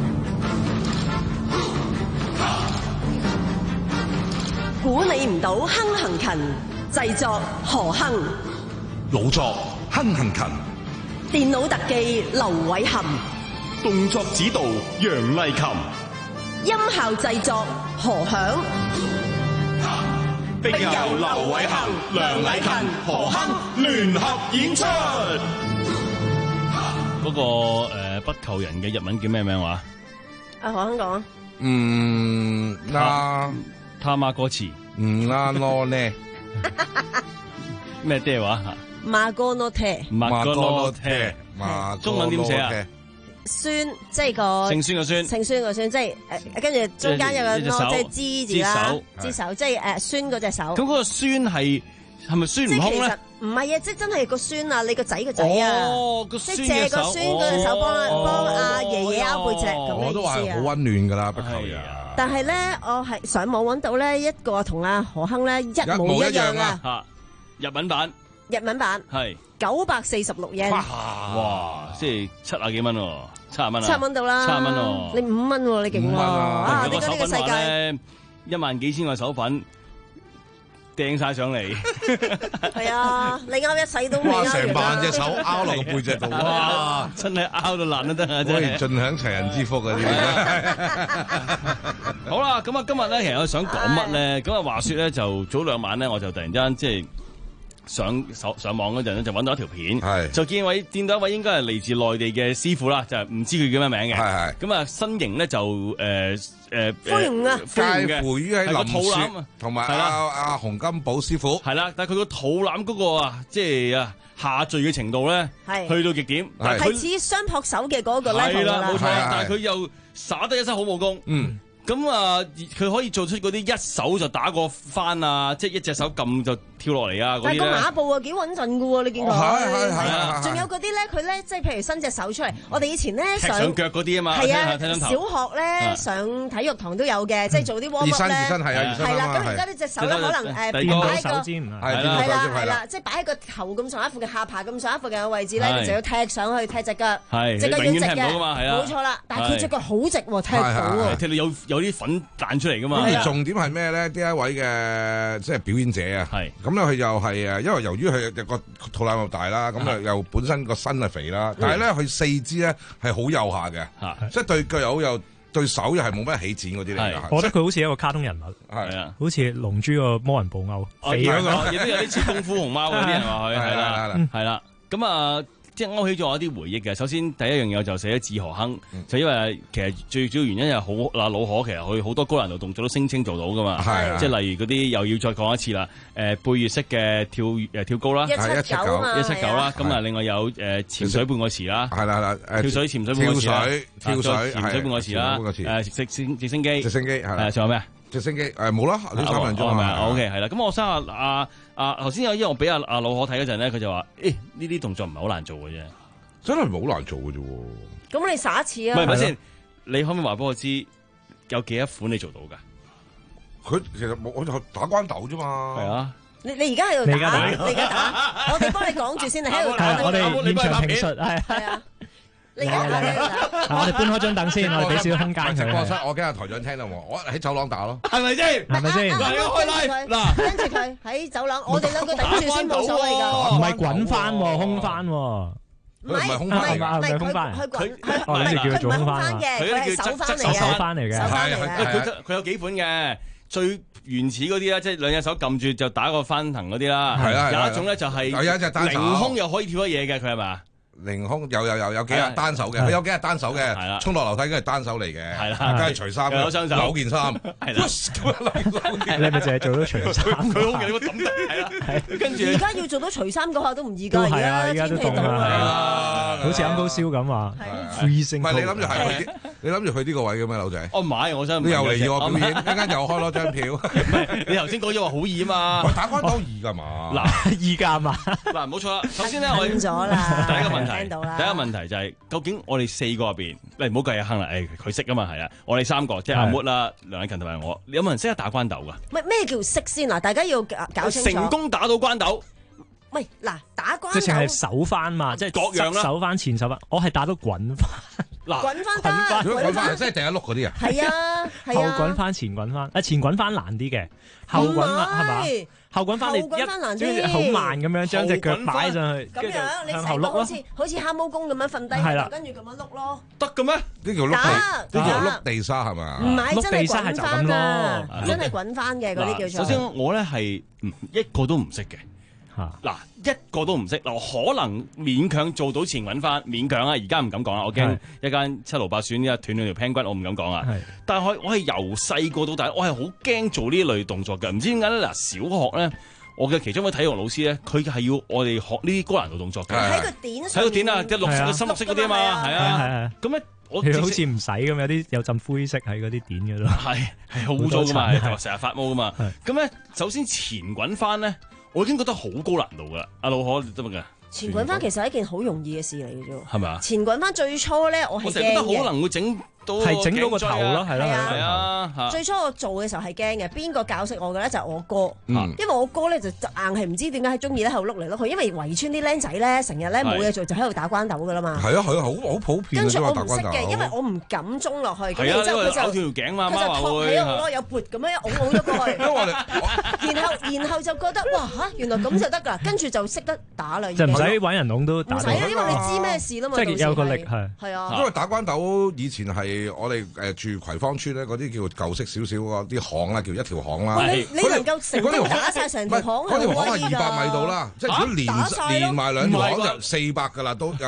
估你唔到亨行勤，製作何亨， 老作亨行勤， 電腦特技劉偉涵， 動作指導楊麗琴， 音效製作何響。 並由劉偉恒、梁禮勤、何亨聯合演出。 嗰個誒不求人嘅日文叫咩名話？ 阿何亨講。 嗯，那他媽歌詞。 嗯，那羅呢？ 咩爹話？ 馬哥諾帖。 馬哥諾帖。中文點寫啊？ 孫即係個姓孫嘅孫， 姓孫個孫，即係誒，跟住中間有個即係支字啦，支手即係誒孫嗰隻手。 咁嗰個孫係係咪孫悟空咧？ 唔係啊，即係真係個孫啊！你個仔個仔啊，即係借個孫嗰隻手幫幫阿爺爺拗背脊咁嘅意思啊！ 我都話好溫暖噶啦，不求人。 但係咧，我係上網揾到咧一個同阿何亨咧一模一樣啊！ 日文版， 日文版係九百四十六yen。 哇！即係七啊幾蚊喎。七十蚊啊！ 七十蚊到啦，七十蚊喎，你五蚊喎，你勁喎！啊，你講呢個世界一萬幾千個手粉掟晒上嚟， 係啊！你啱一世都哇，成萬隻手拗落個背脊度，哇！ 真係拗到爛都得啊！真係盡享齊人之福啊！呢啲好啦，咁啊，今日咧，其實我想講乜咧？咁啊，話說咧，就早兩晚咧，我就突然間即係。上上上網嗰陣咧，就揾到一條片，就見位見到一位應該係嚟自內地嘅師傅啦，就係唔知佢叫咩名嘅。咁啊，身形咧就誒誒歡迎啊， 介乎於喺林雪同埋阿阿洪金寶師傅。 係啦，但係佢個肚腩嗰個啊，即係啊下墜嘅程度咧，去到極點。 係似雙撲手嘅嗰個咧， 係啦，冇錯。但係佢又耍得一身好武功。嗯。咁啊，佢可以做出嗰啲一手就打過翻啊，即係一隻手撳就跳落嚟啊嗰啲咧。 但係個馬步啊幾穩陣㗎喎，你見佢。 係係係。 仲有嗰啲咧，佢咧即係譬如伸隻手出嚟，我哋以前咧上上腳嗰啲啊嘛。 係啊，小學咧上體育堂都有嘅，即係做啲 warm up 咧。 熱身熱身係啊，熱身係啦，咁而家呢隻手咧可能誒擺喺個係啦係啦，即係擺喺個頭咁上下附近，下巴咁上下附近嘅位置咧，你就要踢上去踢隻腳，隻腳要直嘅，冇錯啦。但係佢隻腳好直喎，踢到喎， 踢到有有啲粉彈出嚟㗎嘛。 咁而重點係咩咧？呢一位嘅即係表演者啊，咁咧佢又係誒，因為由於佢個肚腩又大啦，咁啊又本身個身係肥啦，但係咧佢四肢咧係好幼下嘅，即係對腳又好幼，對手又係冇乜起展嗰啲嚟㗎。 我覺得佢好似一個卡通人物， 係啊， 好似龍珠個魔人布歐肥嗰個， 亦都有啲似功夫熊貓嗰啲係嘛？佢係啦，係啦，咁啊。即係勾起咗我啲回憶嘅。首先第一樣嘢就寫咗志河亨，嗯、就因為其實最主要原因係好嗱老可其實佢好多高難度動作都聲稱做到噶嘛，即係例如嗰啲又要再講一次啦，誒、呃、背越式嘅跳誒跳高啦， 一七九一七九啦，咁啊另外有誒潛水半個池啦， 係啦係啦， 跳水潛水半個池啦， 跳水潛水半個池啦，誒直升直升機， 直升機係啦， 仲有咩啊？ 直升機誒冇啦，呢三分鐘係咪 ？O K 係啦，咁我生阿阿阿頭先有因為我俾阿阿老可睇嗰陣咧，佢就話誒呢啲動作唔係好難做嘅啫。 真係唔好難做嘅啫喎！ 咁你耍一次啊？ 唔係咪先？你可唔可以話俾我知有幾多款你做到㗎？ 佢其實冇，我就打關鬥啫嘛。 係啊！ 你你而家喺度打，你而家打，我哋幫你講住先，你喺度打。 我哋現場評述係係啊！你而家喺度打。 我哋搬開張凳先，我哋俾少少空間佢。 直播室，我驚阿台長聽到我，我喺走廊打咯。 係咪先？ 係咪先？ 嗱，開拉嗱， 跟住佢喺走廊，我哋兩個頂住先冇所謂㗎。 唔係滾翻喎，空翻喎。 唔係空翻嚟㗎， 唔係空翻， 佢佢哦，你哋叫佢做空翻嘅，佢係手翻嚟嘅， 手翻嚟嘅， 係係佢有幾款嘅，最原始嗰啲咧，即係兩隻手撳住就打個翻騰嗰啲啦。 係啦， 有一種咧就係有一隻單手， 凌空又可以跳一嘢嘅，佢係咪？ 凌空有有有有幾日單手嘅，佢有幾日單手嘅，衝落樓梯梗係單手嚟嘅， 係啦， 梗係除衫， 有雙手， 扭件衫， 係啦， 你咪淨係做到除衫， 佢好嘅，你個抌得係啦，跟住而家要做到除衫嗰下都唔易㗎， 係啊，而家都凍啊， 好似啱高燒咁話，freezing。 唔係你諗住係去啲，你諗住去呢個位嘅咩，劉仔？ 我唔係，我想你又嚟要我表演，一間又開多張票。 唔係，你頭先講咗話好易啊嘛， 打關鬥易㗎嘛？ 嗱， 易㗎嘛？ 嗱，冇錯啦。首先咧，我咗啦， 第一個問題， 聽到啦， 第一個問題。就係究竟我哋四個入邊，你唔好計阿亨啦，誒佢識噶嘛，係啊，我哋三個即係阿 Mood 啦、梁禮勤同埋我，有冇人識得打關鬥噶？ 咩咩叫識先啊？大家要搞清楚。 成功打到關鬥， 喂嗱，打關鬥即係手翻嘛，即係各樣啦， 手翻前手翻，我係打到滾翻。 嗱， 滾翻得， 滾翻即係第一碌嗰啲啊？ 係啊， 後滾翻前滾翻，啊前滾翻難啲嘅，後滾係嘛？後滾翻你一好慢咁樣將隻腳擺上去， 咁樣你成個好似好似蛤蟆功咁樣瞓低，跟住咁樣碌咯。 得嘅咩？ 呢條碌地，呢條碌地沙係嘛？ 唔係真係滾翻咯，真係滾翻嘅嗰啲叫做。 首先我咧係一個都唔識嘅。嗱，一個都唔識，嗱可能勉強做到前滾翻，勉強啊！而家唔敢講啦，我驚一間七勞八損，一斷兩條 pan 骨，我唔敢講啊。但係我我係由細個到大，我係好驚做呢類動作嘅。唔知點解咧？嗱，小學咧，我嘅其中一位體育老師咧，佢係要我哋學呢啲高難度動作嘅。 喺個點喺個點啊，即係綠色嘅深綠色嗰啲啊嘛，係啊。咁咧，我好似唔使咁，有啲有陣灰色喺嗰啲點嘅咯。係係好污糟噶嘛，成日發毛噶嘛。咁咧，首先前滾翻咧。我已經覺得好高難度噶啦，阿老可得唔得㗎？ 前滾翻其實係一件好容易嘅事嚟嘅啫， 係咪啊？ 前滾翻最初咧，我係驚嘅。 我成日覺得可能會整到係整到個頭咯，係咯， 係啊。 最初我做嘅時候係驚嘅，邊個教識我嘅咧就係我哥，因為我哥咧就硬係唔知點解係中意咧喺度碌嚟碌去，因為圍村啲僆仔咧成日咧冇嘢做就喺度打關鬥噶啦嘛。 係啊係啊，好好普遍。 跟住我唔識嘅，因為我唔敢衝落去，咁然之後佢就咬條頸嘛， 佢就托起我咯，有撥咁樣一擁擁咗過去。然後然後就覺得哇嚇，原來咁就得㗎，跟住就識得打啦。 就唔使揾人擁都打。 唔使，因為你知咩事啦嘛。 即係有個力係。 係啊。 因為打關鬥以前係我哋誒住葵芳村咧，嗰啲叫舊式少少嗰啲巷啦，叫一條巷啦。 你你能夠成功打曬成條巷， 嗰條巷係二百米度啦，即係如果連連埋兩條巷就四百㗎啦，都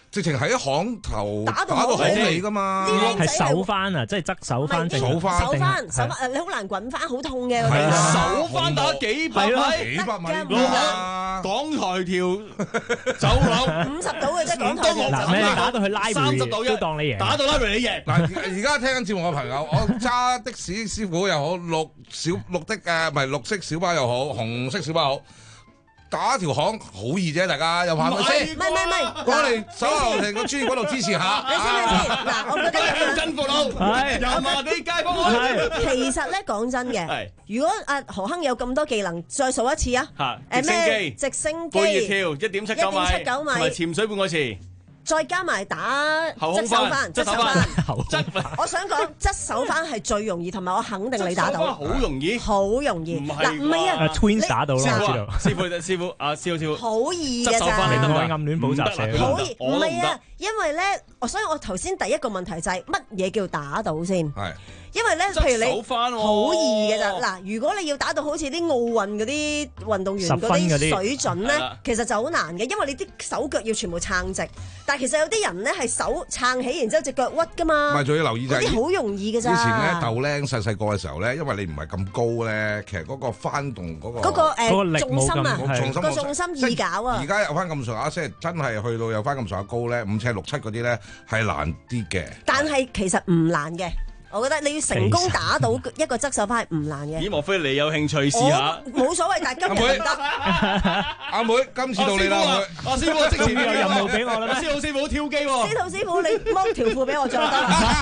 直情喺行頭打到打到行尾噶嘛， 係手翻啊，即係側手翻定手翻手翻手翻，你好難滾翻，好痛嘅。 係啊，手翻打幾百米， 幾百米啊！港台條走廊五十度嘅啫，港台條嗱咩打到去拉三十度都當你贏， 打到拉你贏。 嗱，而家聽緊節目嘅朋友，我揸的士師傅又好，綠小綠的誒，唔係綠色小巴又好，紅色小巴又好。打條巷好易啫，大家有怕咪先？ 唔係唔係唔係， 過嚟手頭停個專業嗰度支持下。 你先你先，嗱，我覺得鄉鎮父老，油麻地街坊會。 其實咧講真嘅，如果阿何亨有咁多技能，再數一次啊！ 誒咩？ 直升機、 背越跳一點七九米， 一點七九米， 同埋潛水半個池。 再加埋打後空翻、 側手翻，我想講側手翻係最容易，同埋我肯定你打到。 好容易， 好容易。嗱，唔係啊 ，Twins 打到啦，我知道。 師傅，師傅，阿師傅，師傅。 好易嘅咋？ 愛暗戀補習社。 好易，唔係啊，因為咧，所以我頭先第一個問題就係乜嘢叫打到先？係。因為咧，譬如你好易嘅咋嗱，如果你要打到好似啲奧運嗰啲運動員嗰啲水準咧，其實就好難嘅，因為你啲手腳要全部撐直。但係其實有啲人咧係手撐起，然之後隻腳屈噶嘛。 唔係，仲要留意就係啲好容易嘅咋。 以前咧，豆僆細細個嘅時候咧，因為你唔係咁高咧，其實嗰個翻動嗰個嗰個誒重心啊，個重心易搞啊。 而家有翻咁上下，即係真係去到有翻咁上下高咧，五尺六七嗰啲咧係難啲嘅。 但係其實唔難嘅。我覺得你要成功打到一個側手翻係唔難嘅。 咦？莫非你有興趣試下？ 冇所謂，但係今日唔得。 阿妹，今次到你啦！ 阿師傅，即時有任務俾我啦。 師傅，師傅跳機喎。 師徒師傅，你剝條褲俾我着得。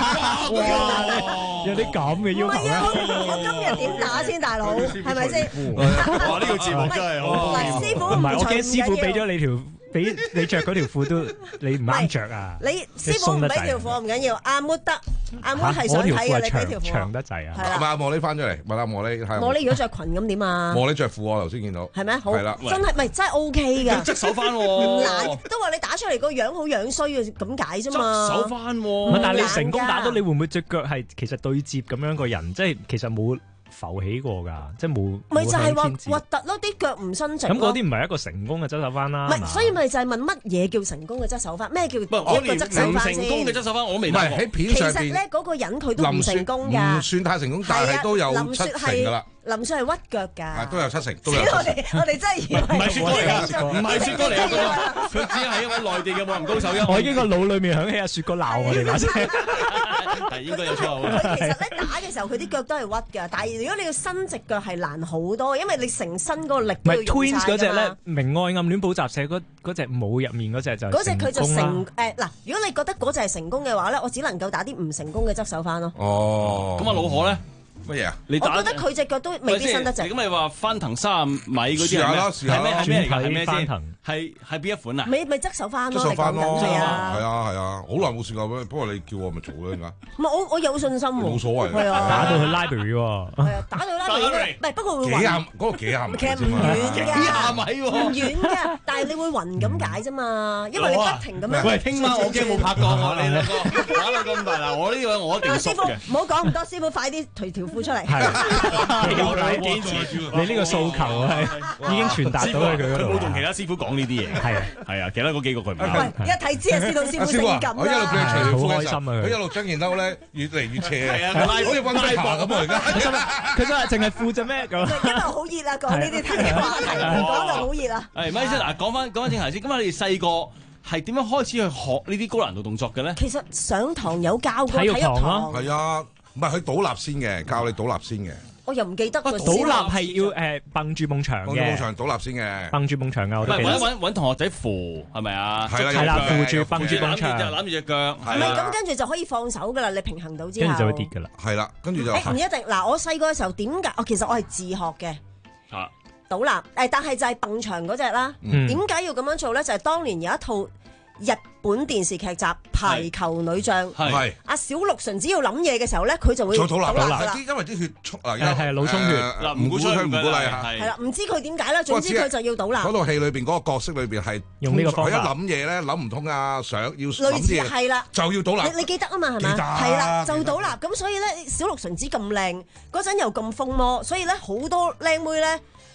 有啲咁嘅要求咩？ 我今日點打先，大佬？係咪先？ 哇！呢個節目真係好。 師傅唔係，我驚師傅俾咗你條。俾你着嗰條褲都你唔啱着啊！ 你師傅唔俾條褲唔緊要，阿妹得，阿妹係想睇嘅，你俾條褲長得滯啊！ 係啦，茉莉翻咗嚟，問下茉莉係。 茉莉如果着裙咁點啊？ 茉莉着褲我頭先見到。 係咩？好係啦， 真係唔係真係 O K 㗎。 側手翻喎， 唔難，都話你打出嚟個樣好樣衰嘅咁解啫嘛。 側手翻喎， 但係你成功打到，你會唔會隻腳係其實對接咁樣個人？即係其實冇。浮起過㗎，即係冇。 咪就係話核突咯，啲腳唔伸直。 咁嗰啲唔係一個成功嘅側手翻啦。 唔係，所以咪就係問乜嘢叫成功嘅側手翻？咩叫一個側手翻先？ 成功嘅側手翻我未睇過。 喺片上邊， 其實咧嗰個人佢都唔成功㗎。 唔算太成功，但係都有七成㗎啦。 林雪係屈腳㗎。 都有七成。 我哋我哋真係以為唔係雪哥嚟㗎，唔係雪哥嚟㗎，佢只係一位內地嘅武林高手。 我已經個腦裡面響起阿雪哥鬧我哋把聲。 係應該有錯。 其實咧打嘅時候，佢啲腳都係屈㗎，但係如果你要伸直腳係難好多，因為你成身嗰個力都要用曬㗎嘛。 Twins 嗰隻咧，明愛暗戀補習社嗰嗰隻舞入面嗰隻就嗰隻佢就成誒嗱，如果你覺得嗰隻係成功嘅話咧，我只能夠打啲唔成功嘅側手翻咯。 哦， 咁啊老何咧？ 乜嘢啊？ 你我覺得佢隻腳都未必伸得直。 咁咪話翻騰三十米嗰啲係咩？係咩？係咩嚟㗎？係咩先？係係邊一款啊？ 咪咪側手翻咯， 側手翻咯， 係啊係啊係啊，好耐冇試過，不過你叫我咪做啦，點解？ 唔係我我有信心喎， 冇所謂， 係啊， 打到去 library 喎， 係啊，打到 library，唔係不過會暈。 幾廿嗰個幾廿米， 其實唔遠㗎， 幾廿米喎， 唔遠㗎，但係你會暈咁解啫嘛，因為你不停咁樣。 喂，聽晚我驚冇拍檔喎，你兩個打到咁大嗱，我呢個我一定熟嘅。 師傅唔好講咁多，師傅快啲除條褲出嚟。 有睇堅持，你呢個訴求係已經傳達到去佢嗰度。 佢冇同其他師傅講呢啲嘢。係啊係啊，其他嗰幾個佢唔啱。 喂，一睇知啊，知道師傅性感啦。 我一路叫佢除條褲嘅時候， 好開心啊！ 佢一路將件褸咧越嚟越斜。 係啊， 好似温莎爬咁啊！而家佢真係淨係褲啫咩咁？ 因為好熱啊，講呢啲題話題，講就好熱啊。 係咪先嗱？講翻講翻正題先。咁啊，你哋細個係點樣開始去學呢啲高難度動作嘅咧？ 其實上堂有教過體育堂。 係啊，唔係佢倒立先嘅，教你倒立先嘅。 我又唔記得。 倒立係要誒蹦住埲牆嘅， 蹦住埲牆倒立先嘅， 蹦住埲牆嘅。我哋揾揾揾同學仔扶係咪啊？ 係啦， 係啦，扶住蹦住埲牆， 攬住隻腳。 唔係咁，跟住就可以放手噶啦，你平衡到之後， 跟住就會跌噶啦。 係啦，跟住就誒唔一定。嗱，我細個嘅時候點解？我其實我係自學嘅。 啊， 倒立誒，但係就係蹦牆嗰隻啦。點解要咁樣做咧？就係當年有一套日本電視劇集《排球女將》， 係阿小鹿純只要諗嘢嘅時候咧，佢就會倒立啦。因為啲血出啊， 係係腦充血， 嗱唔鼓吹唔鼓勵嚇， 係啦，唔知佢點解啦，總之佢就要倒立。 嗰套戲裏邊嗰個角色裏邊係用呢個方法， 佢一諗嘢咧諗唔通啊，想要類似係啦， 就要倒立。 你你記得啊嘛係咪？係啦，就倒立。咁所以咧，小鹿純子咁靚，嗰陣又咁風魔，所以咧好多靚妹咧。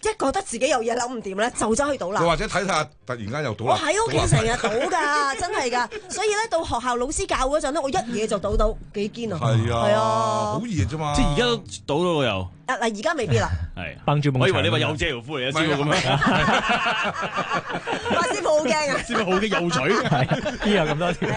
一覺得自己有嘢諗唔掂咧，就走去倒立。 又或者睇下突然間又倒立。 我喺屋企成日倒㗎，真係㗎。所以咧，到學校老師教嗰陣咧，我一嘢就倒到幾堅啊！ 係啊， 係啊， 好易啫嘛。 即係而家都倒到我又。 啊嗱，而家未必啦。 係崩住夢。 我以為你話有借條褲嚟一招咁樣。 哇！師傅好驚啊！ 師傅好驚有嘴， 邊有咁多條？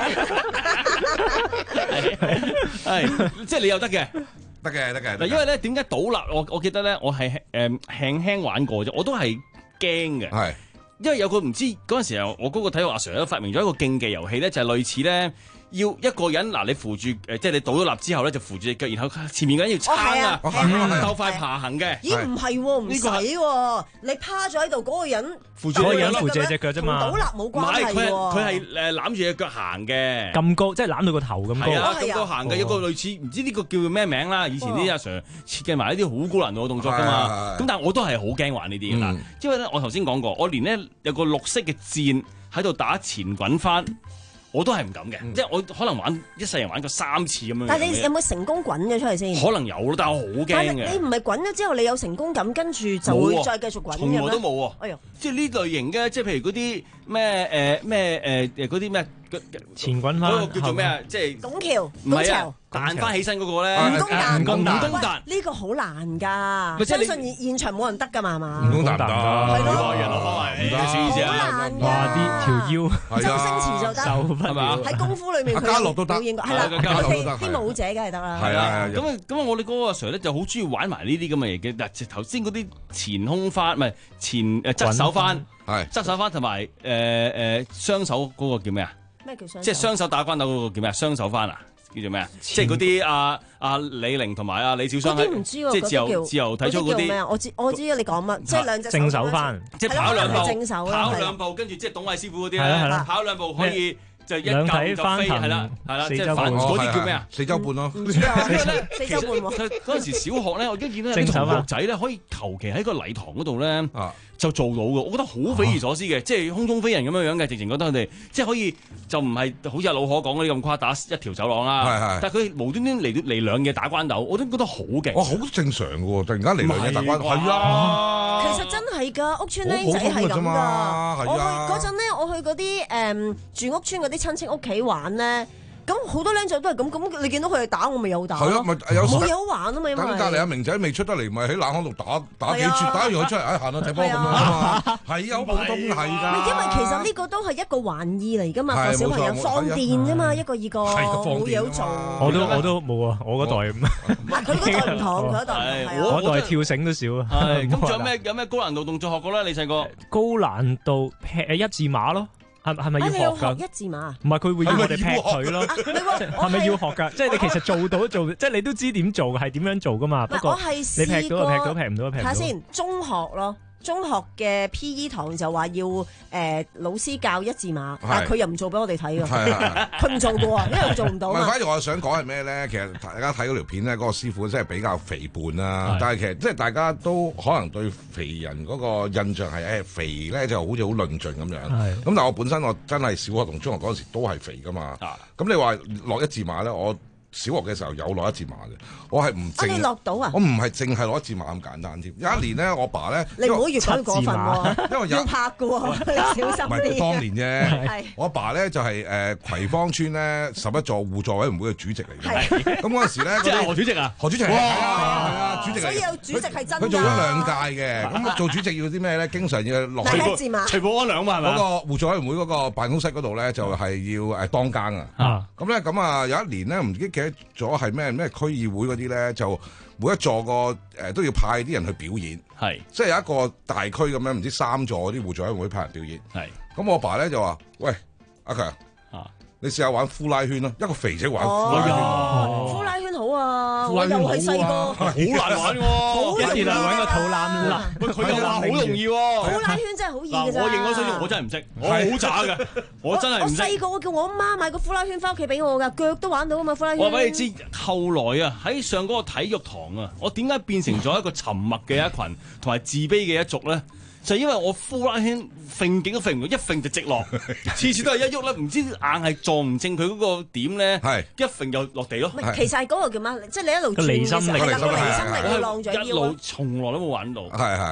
係即係你又得嘅。 得嘅，得嘅。 嗱，因為咧點解倒立？我我記得咧，我係誒輕輕玩過啫，我都係驚嘅。係，因為有個唔知嗰陣時候，我嗰個體育阿 Sir 都發明咗一個競技遊戲咧，就係類似咧。要一個人嗱，你扶住誒，即係你倒咗立之後咧，就扶住隻腳，然後前面嗰人要撐啊，鬥快爬行嘅。 咦？唔係喎，唔使喎，你趴咗喺度，嗰個人扶住嗰個人扶住隻腳啫嘛， 同倒立冇關係喎。 佢係佢係誒攬住隻腳行嘅， 咁高，即係攬到個頭咁高。 係啊，咁高行嘅，有個類似唔知呢個叫做咩名啦。以前啲阿 Sir 設計埋一啲好高難度嘅動作㗎嘛。咁但係我都係好驚玩呢啲㗎，因為咧我頭先講過，我連咧有個綠色嘅箭喺度打前滾翻。我都係唔敢嘅，嗯、即係我可能玩一世人玩過三次咁樣。 但係你有冇成功滾咗出嚟先？ 可能有咯，但係我好驚嘅。 你唔係滾咗之後，你有成功感，跟住就會再繼續滾嘅咩？ 從來都冇喎。 哎呦， 即係呢類型嘅，即係譬如嗰啲咩誒咩誒誒嗰啲咩前滾翻嗰個叫做咩啊？即係拱橋， 唔係啊，彈翻起身嗰個咧， 蜈蚣彈， 蜈蚣彈呢個好難㗎。相信現現場冇人得㗎嘛係嘛？ 蜈蚣彈唔得， 係咯， 人落翻嚟，唔得，少意思啊！ 好難㗎。 哇！啲條腰， 周星馳就得， 係嘛？ 喺功夫裏面佢家樂都得， 係啦，啲舞者梗係得啦。 係啊， 咁啊咁啊！我哋嗰個阿 Sir 咧就好中意玩埋呢啲咁嘅嘢嘅。嗱，頭先嗰啲前空翻唔係前誒側手翻，係側手翻同埋誒誒雙手嗰個叫咩啊？ 咩叫雙手？ 即係雙手打關鬥嗰個叫咩啊？雙手翻啊？叫做咩啊？即係嗰啲阿阿李寧同埋阿李小雙喺，即係自由自由體操嗰啲。 我知我知你講乜，即係兩隻正手翻， 即係跑兩步， 正手跑兩步，跟住即係董偉師傅嗰啲咧，跑兩步可以就一嚿就飛，係啦係啦，即係反嗰啲叫咩啊？ 四周半咯， 唔知啊，四周半喎。 嗰陣時小學咧，我已經見到有啲同學仔咧，可以求其喺個禮堂嗰度咧。就做到嘅，我覺得好匪夷所思嘅，啊、即係空中飛人咁樣樣嘅，直情覺得佢哋即係可以就唔係好似阿老可講嗰啲咁誇打一條走廊啦，是是但係佢無端端嚟嚟兩嘢打關鬥，我都覺得好勁。哇，好正常嘅喎，突然間嚟兩嘢打關鬥，係啊， 其實真係㗎，屋村僆仔係咁㗎。我去嗰陣咧，我去嗰啲誒住屋村嗰啲親戚屋企玩咧。咁好多僆仔都係咁，咁你見到佢哋打，我咪有打咯。係啊，咪有冇嘢好玩啊嘛，因為等隔離阿明仔未出得嚟，咪喺冷巷度打打幾轉，打完佢出嚟，唉行到踢波咁樣啊嘛。係有普通係㗎。 因為其實呢個都係一個玩意嚟㗎嘛，個小朋友放電啫嘛，一個二個冇嘢好做。 我都我都冇啊，我嗰代咁。 佢嗰代唔同，佢嗰代係我嗰代跳繩都少啊。 係咁，仲有咩有咩高難度動作學過咧？你細個高難度劈一字馬咯。係係咪要學㗎？ 一字馬唔係佢會要我哋劈佢咯，係咪要學㗎？即係你其實做到做，即係你都知點做係點樣做㗎嘛？不過你劈到就劈到，劈唔到就劈唔到。 睇下先，中學咯。中學嘅 P E 堂就話要誒、呃、老師教一字馬，但係佢又唔做俾我哋睇㗎，佢唔做過啊，因為佢做唔到。唔係， 反而我想講係咩咧？其實大家睇嗰條片咧，嗰、嗰個師傅真係比較肥胖啦。是但係其實即係大家都可能對肥人嗰個印象係誒、欸、肥咧就好似好論盡咁樣。咁是但係我本身我真係小學同中學嗰陣時都係肥㗎嘛。咁是你話落一字馬咧，我小學嘅時候有攞一字馬嘅，我係唔淨落到啊！ 我唔係淨係攞一字馬咁簡單添。有一年咧，我爸咧， 你唔好越講越過分喎， 因為有要拍嘅喎，你小心啲。 唔係當年啫，我爸咧就係誒葵芳村咧十一座互助委員會嘅主席嚟嘅。咁嗰陣時咧， 即係何主席啊？ 何主席係啊，主席嚟。 所以有主席係真㗎。 佢做咗兩屆嘅，咁做主席要啲咩咧？經常要落去一字馬， 除保安兩嘛係嘛？ 嗰個互助委員會嗰個辦公室嗰度咧，就係要誒當更啊。咁咧咁啊，有一年咧，唔記得咗係咩？咩區議會嗰啲咧，就每一座個誒、呃、都要派啲人去表演，係是即係有一個大區咁樣，唔知三座嗰啲互助委員會派人表演，係咁是我爸咧就話：喂，阿強啊，你試下玩呼拉圈咯，一個肥仔玩呼拉圈， 哦、呼拉圈好啊，我又係細個， 好難玩喎， 一次嚟揾個肚腩啦， 佢又話好容易喎， 呼拉圈真係好易嘅咋。 我認嗰水我真係唔識，我好渣嘅，我真係唔識。 我細個我叫我媽買個呼拉圈翻屋企俾我㗎，腳都玩到啊嘛呼拉圈。 我話俾你知，後來啊喺上嗰個體育堂啊，我點解變成咗一個沉默嘅一群同埋自卑嘅一族咧？就係因為我呼拉圈揈極都揈唔到，一揈就直落，次次都係一喐咧，唔知硬係撞唔正佢嗰個點咧，一揈就落地咯。 其實係嗰個叫乜？即係你一路轉嘅時候，係啦，個離心力要晾住腰。 一路從來都冇玩到。 係係。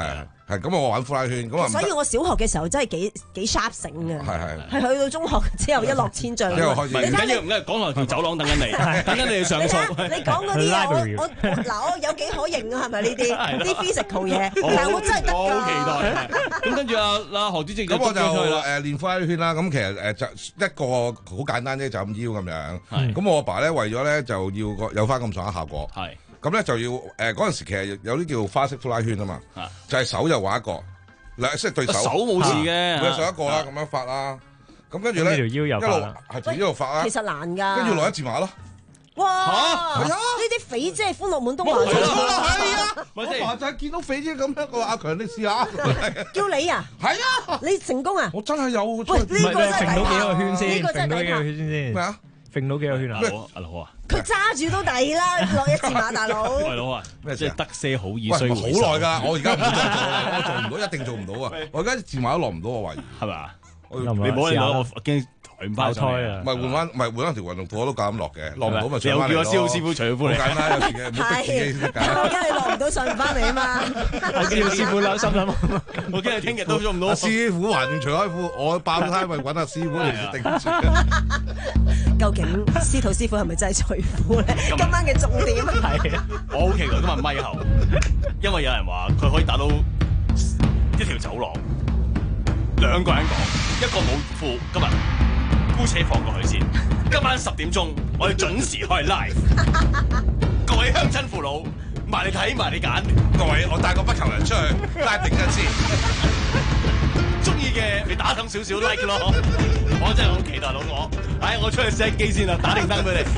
係咁我玩呼啦圈，咁啊， 所以我小學嘅時候真係幾幾 sharp 醒嘅， 係係係去到中學之後一落千丈。 唔緊要唔緊要，講落條走廊等緊你，等緊你哋上訴。 你講嗰啲嘢，我我嗱我有幾可認啊？係咪呢啲啲 physical 嘢？但係我真係得㗎。 我好期待。咁跟住啊啊何主席咁我就誒練呼啦圈啦。咁其實誒就一個好簡單啫，就咁腰咁樣。咁我阿爸咧為咗咧就要個有翻咁上下效果。 係。 咁咧就要誒嗰陣時其實有啲叫花式呼啦圈啊嘛，就係手就畫一個，兩即係對手。 手冇事嘅， 每手一個啦，咁樣發啦。咁跟住咧一路係條腰度發啦。 其實難㗎。 跟住落一字馬咯。 哇！係啊！呢啲肥姐歡樂滿東華。 係啊！我爸就係見到肥姐咁樣，我話阿強你試下。 叫你啊？ 係啊！ 你成功啊？ 我真係有。 喂，呢個真係揈到幾個圈先？ 呢個真係幾個圈先？ 咩啊？ 揈到幾個圈啊？ 阿佬啊！ 佢揸住都抵啦，落一字馬大佬。 大佬啊，即係得些好易衰。 好耐㗎，我而家唔做啦，我做唔到，一定做唔到啊！我而家字馬都落唔到，我懷疑係咪？你唔好你攞，我驚抬唔翻上嚟啊！ 唔係換翻，唔係換翻條運動褲我都夠咁落嘅，落唔到咪上翻嚟咯。有叫我蕭師傅除咗褲嚟。 好簡單，有時嘅唔好逼自己先得㗎。 我驚你落唔到上唔翻嚟啊嘛！ 我叫師傅啦，心諗我驚你聽日都做唔到。 師傅還定除開褲，我爆胎咪揾阿師傅嚟定住。 究竟司徒師傅係咪真係除褲咧？今晚嘅重點係我好期待今日咪後，因為有人話佢可以打到一條走廊，兩個人講，一個冇褲，今日姑且放過佢先。今晚十點鐘，我哋準時開 live。各位鄉親父老，埋嚟睇，埋嚟揀。 各位，我帶個不求人出去拉定陣先。 中意嘅你打響少少 like 咯，我真係好期待老我。唉，我出去 set 機先啦，打定燈俾你。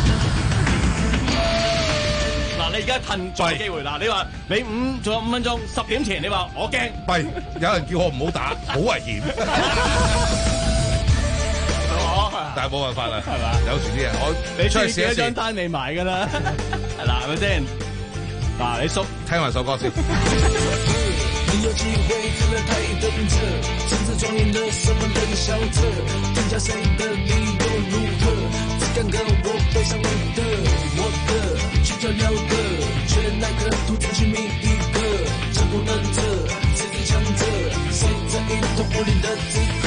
嗱，你而家褪再機會啦。你話你五仲有五分鐘，十點前你話我驚。 唔係，有人叫我唔好打，好危險。但係冇辦法啦，係嘛？有時啲嘢我你出去寫一張單未埋㗎啦，係啦，係咪先？嗱，你叔聽埋首歌先。 你有機會可能太等着，趁着莊嚴的身份登小冊，添加誰的理由如何？只敢跟我背上你的，我的去跳躍的，卻奈何獨自去覓一個，強不能測，誰最強者？誰在一統武林的資格？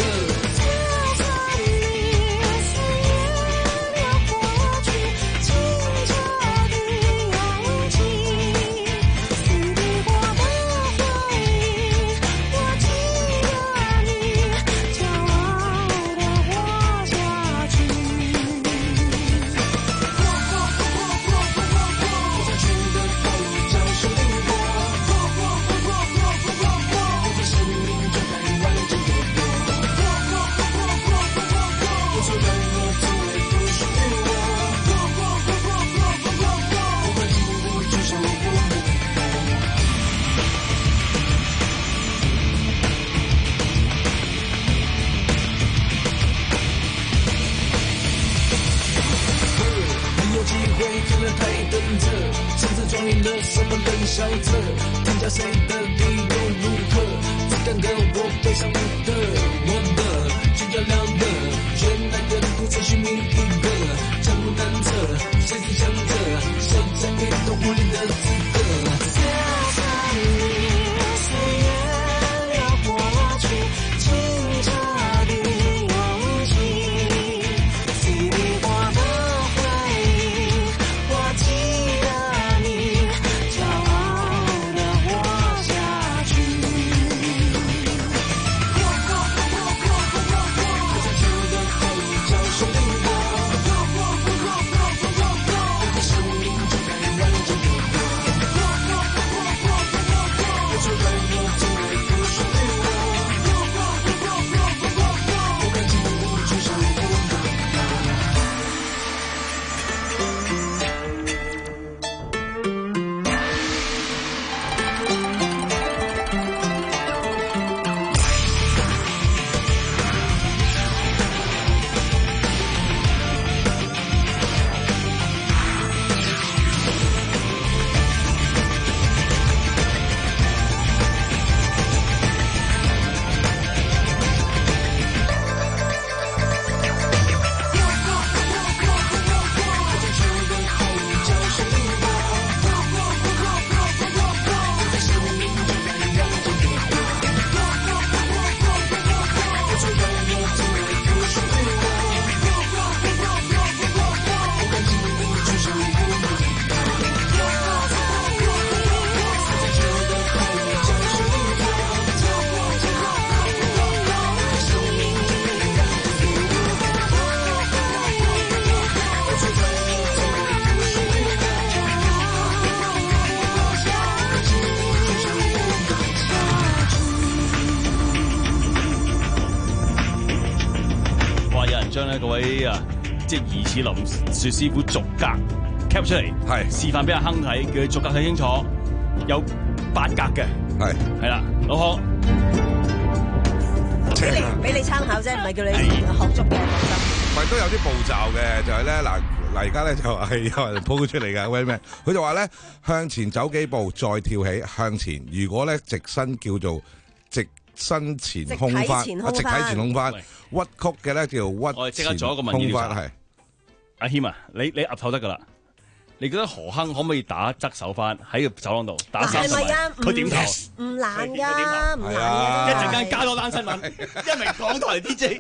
嗰位啊，即係疑似林雪師傅逐格 cap 出嚟， 係示範俾阿亨睇，叫佢逐格睇清楚，有八格嘅， 係係啦，老何。 俾你俾你參考啫，唔係叫你學足嘅。 咪都有啲步驟嘅，就係咧嗱嗱而家咧就係有人 po 出嚟嘅 Wayman， 佢就話咧向前走幾步再跳起向前，如果咧直身叫做直身前空翻，啊直體前空翻，屈曲嘅咧叫屈我哋即刻做一個民意調查。 係阿謙啊，你你岌頭得噶啦。你覺得何亨可唔可以打側手翻喺個走廊度打三十米？佢點頭？ 唔難㗎，唔難嘅。一陣間加多單新聞，一名港台 D J。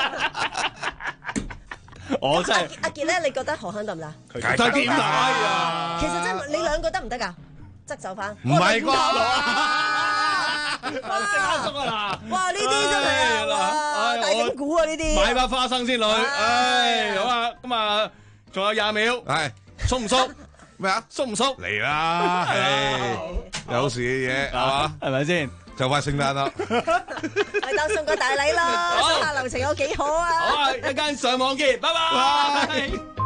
我真係阿傑咧，你覺得何亨得唔得？ 佢點打啊？ 其實真係你兩個得唔得㗎？側手翻？ 唔係啩？ 即刻縮啊啦！ 哇！呢啲真係啊，大整蠱啊呢啲。 買包花生先女，唉，好啊，咁啊，仲有廿秒， 係。 縮唔縮？ 咩啊？ 縮唔縮？ 嚟啦！有時嘅嘢係嘛？ 係咪先？ 就快聖誕啦！ 咪當送個大禮咯，下流程有幾好啊！ 好啊，一間上網見，拜拜。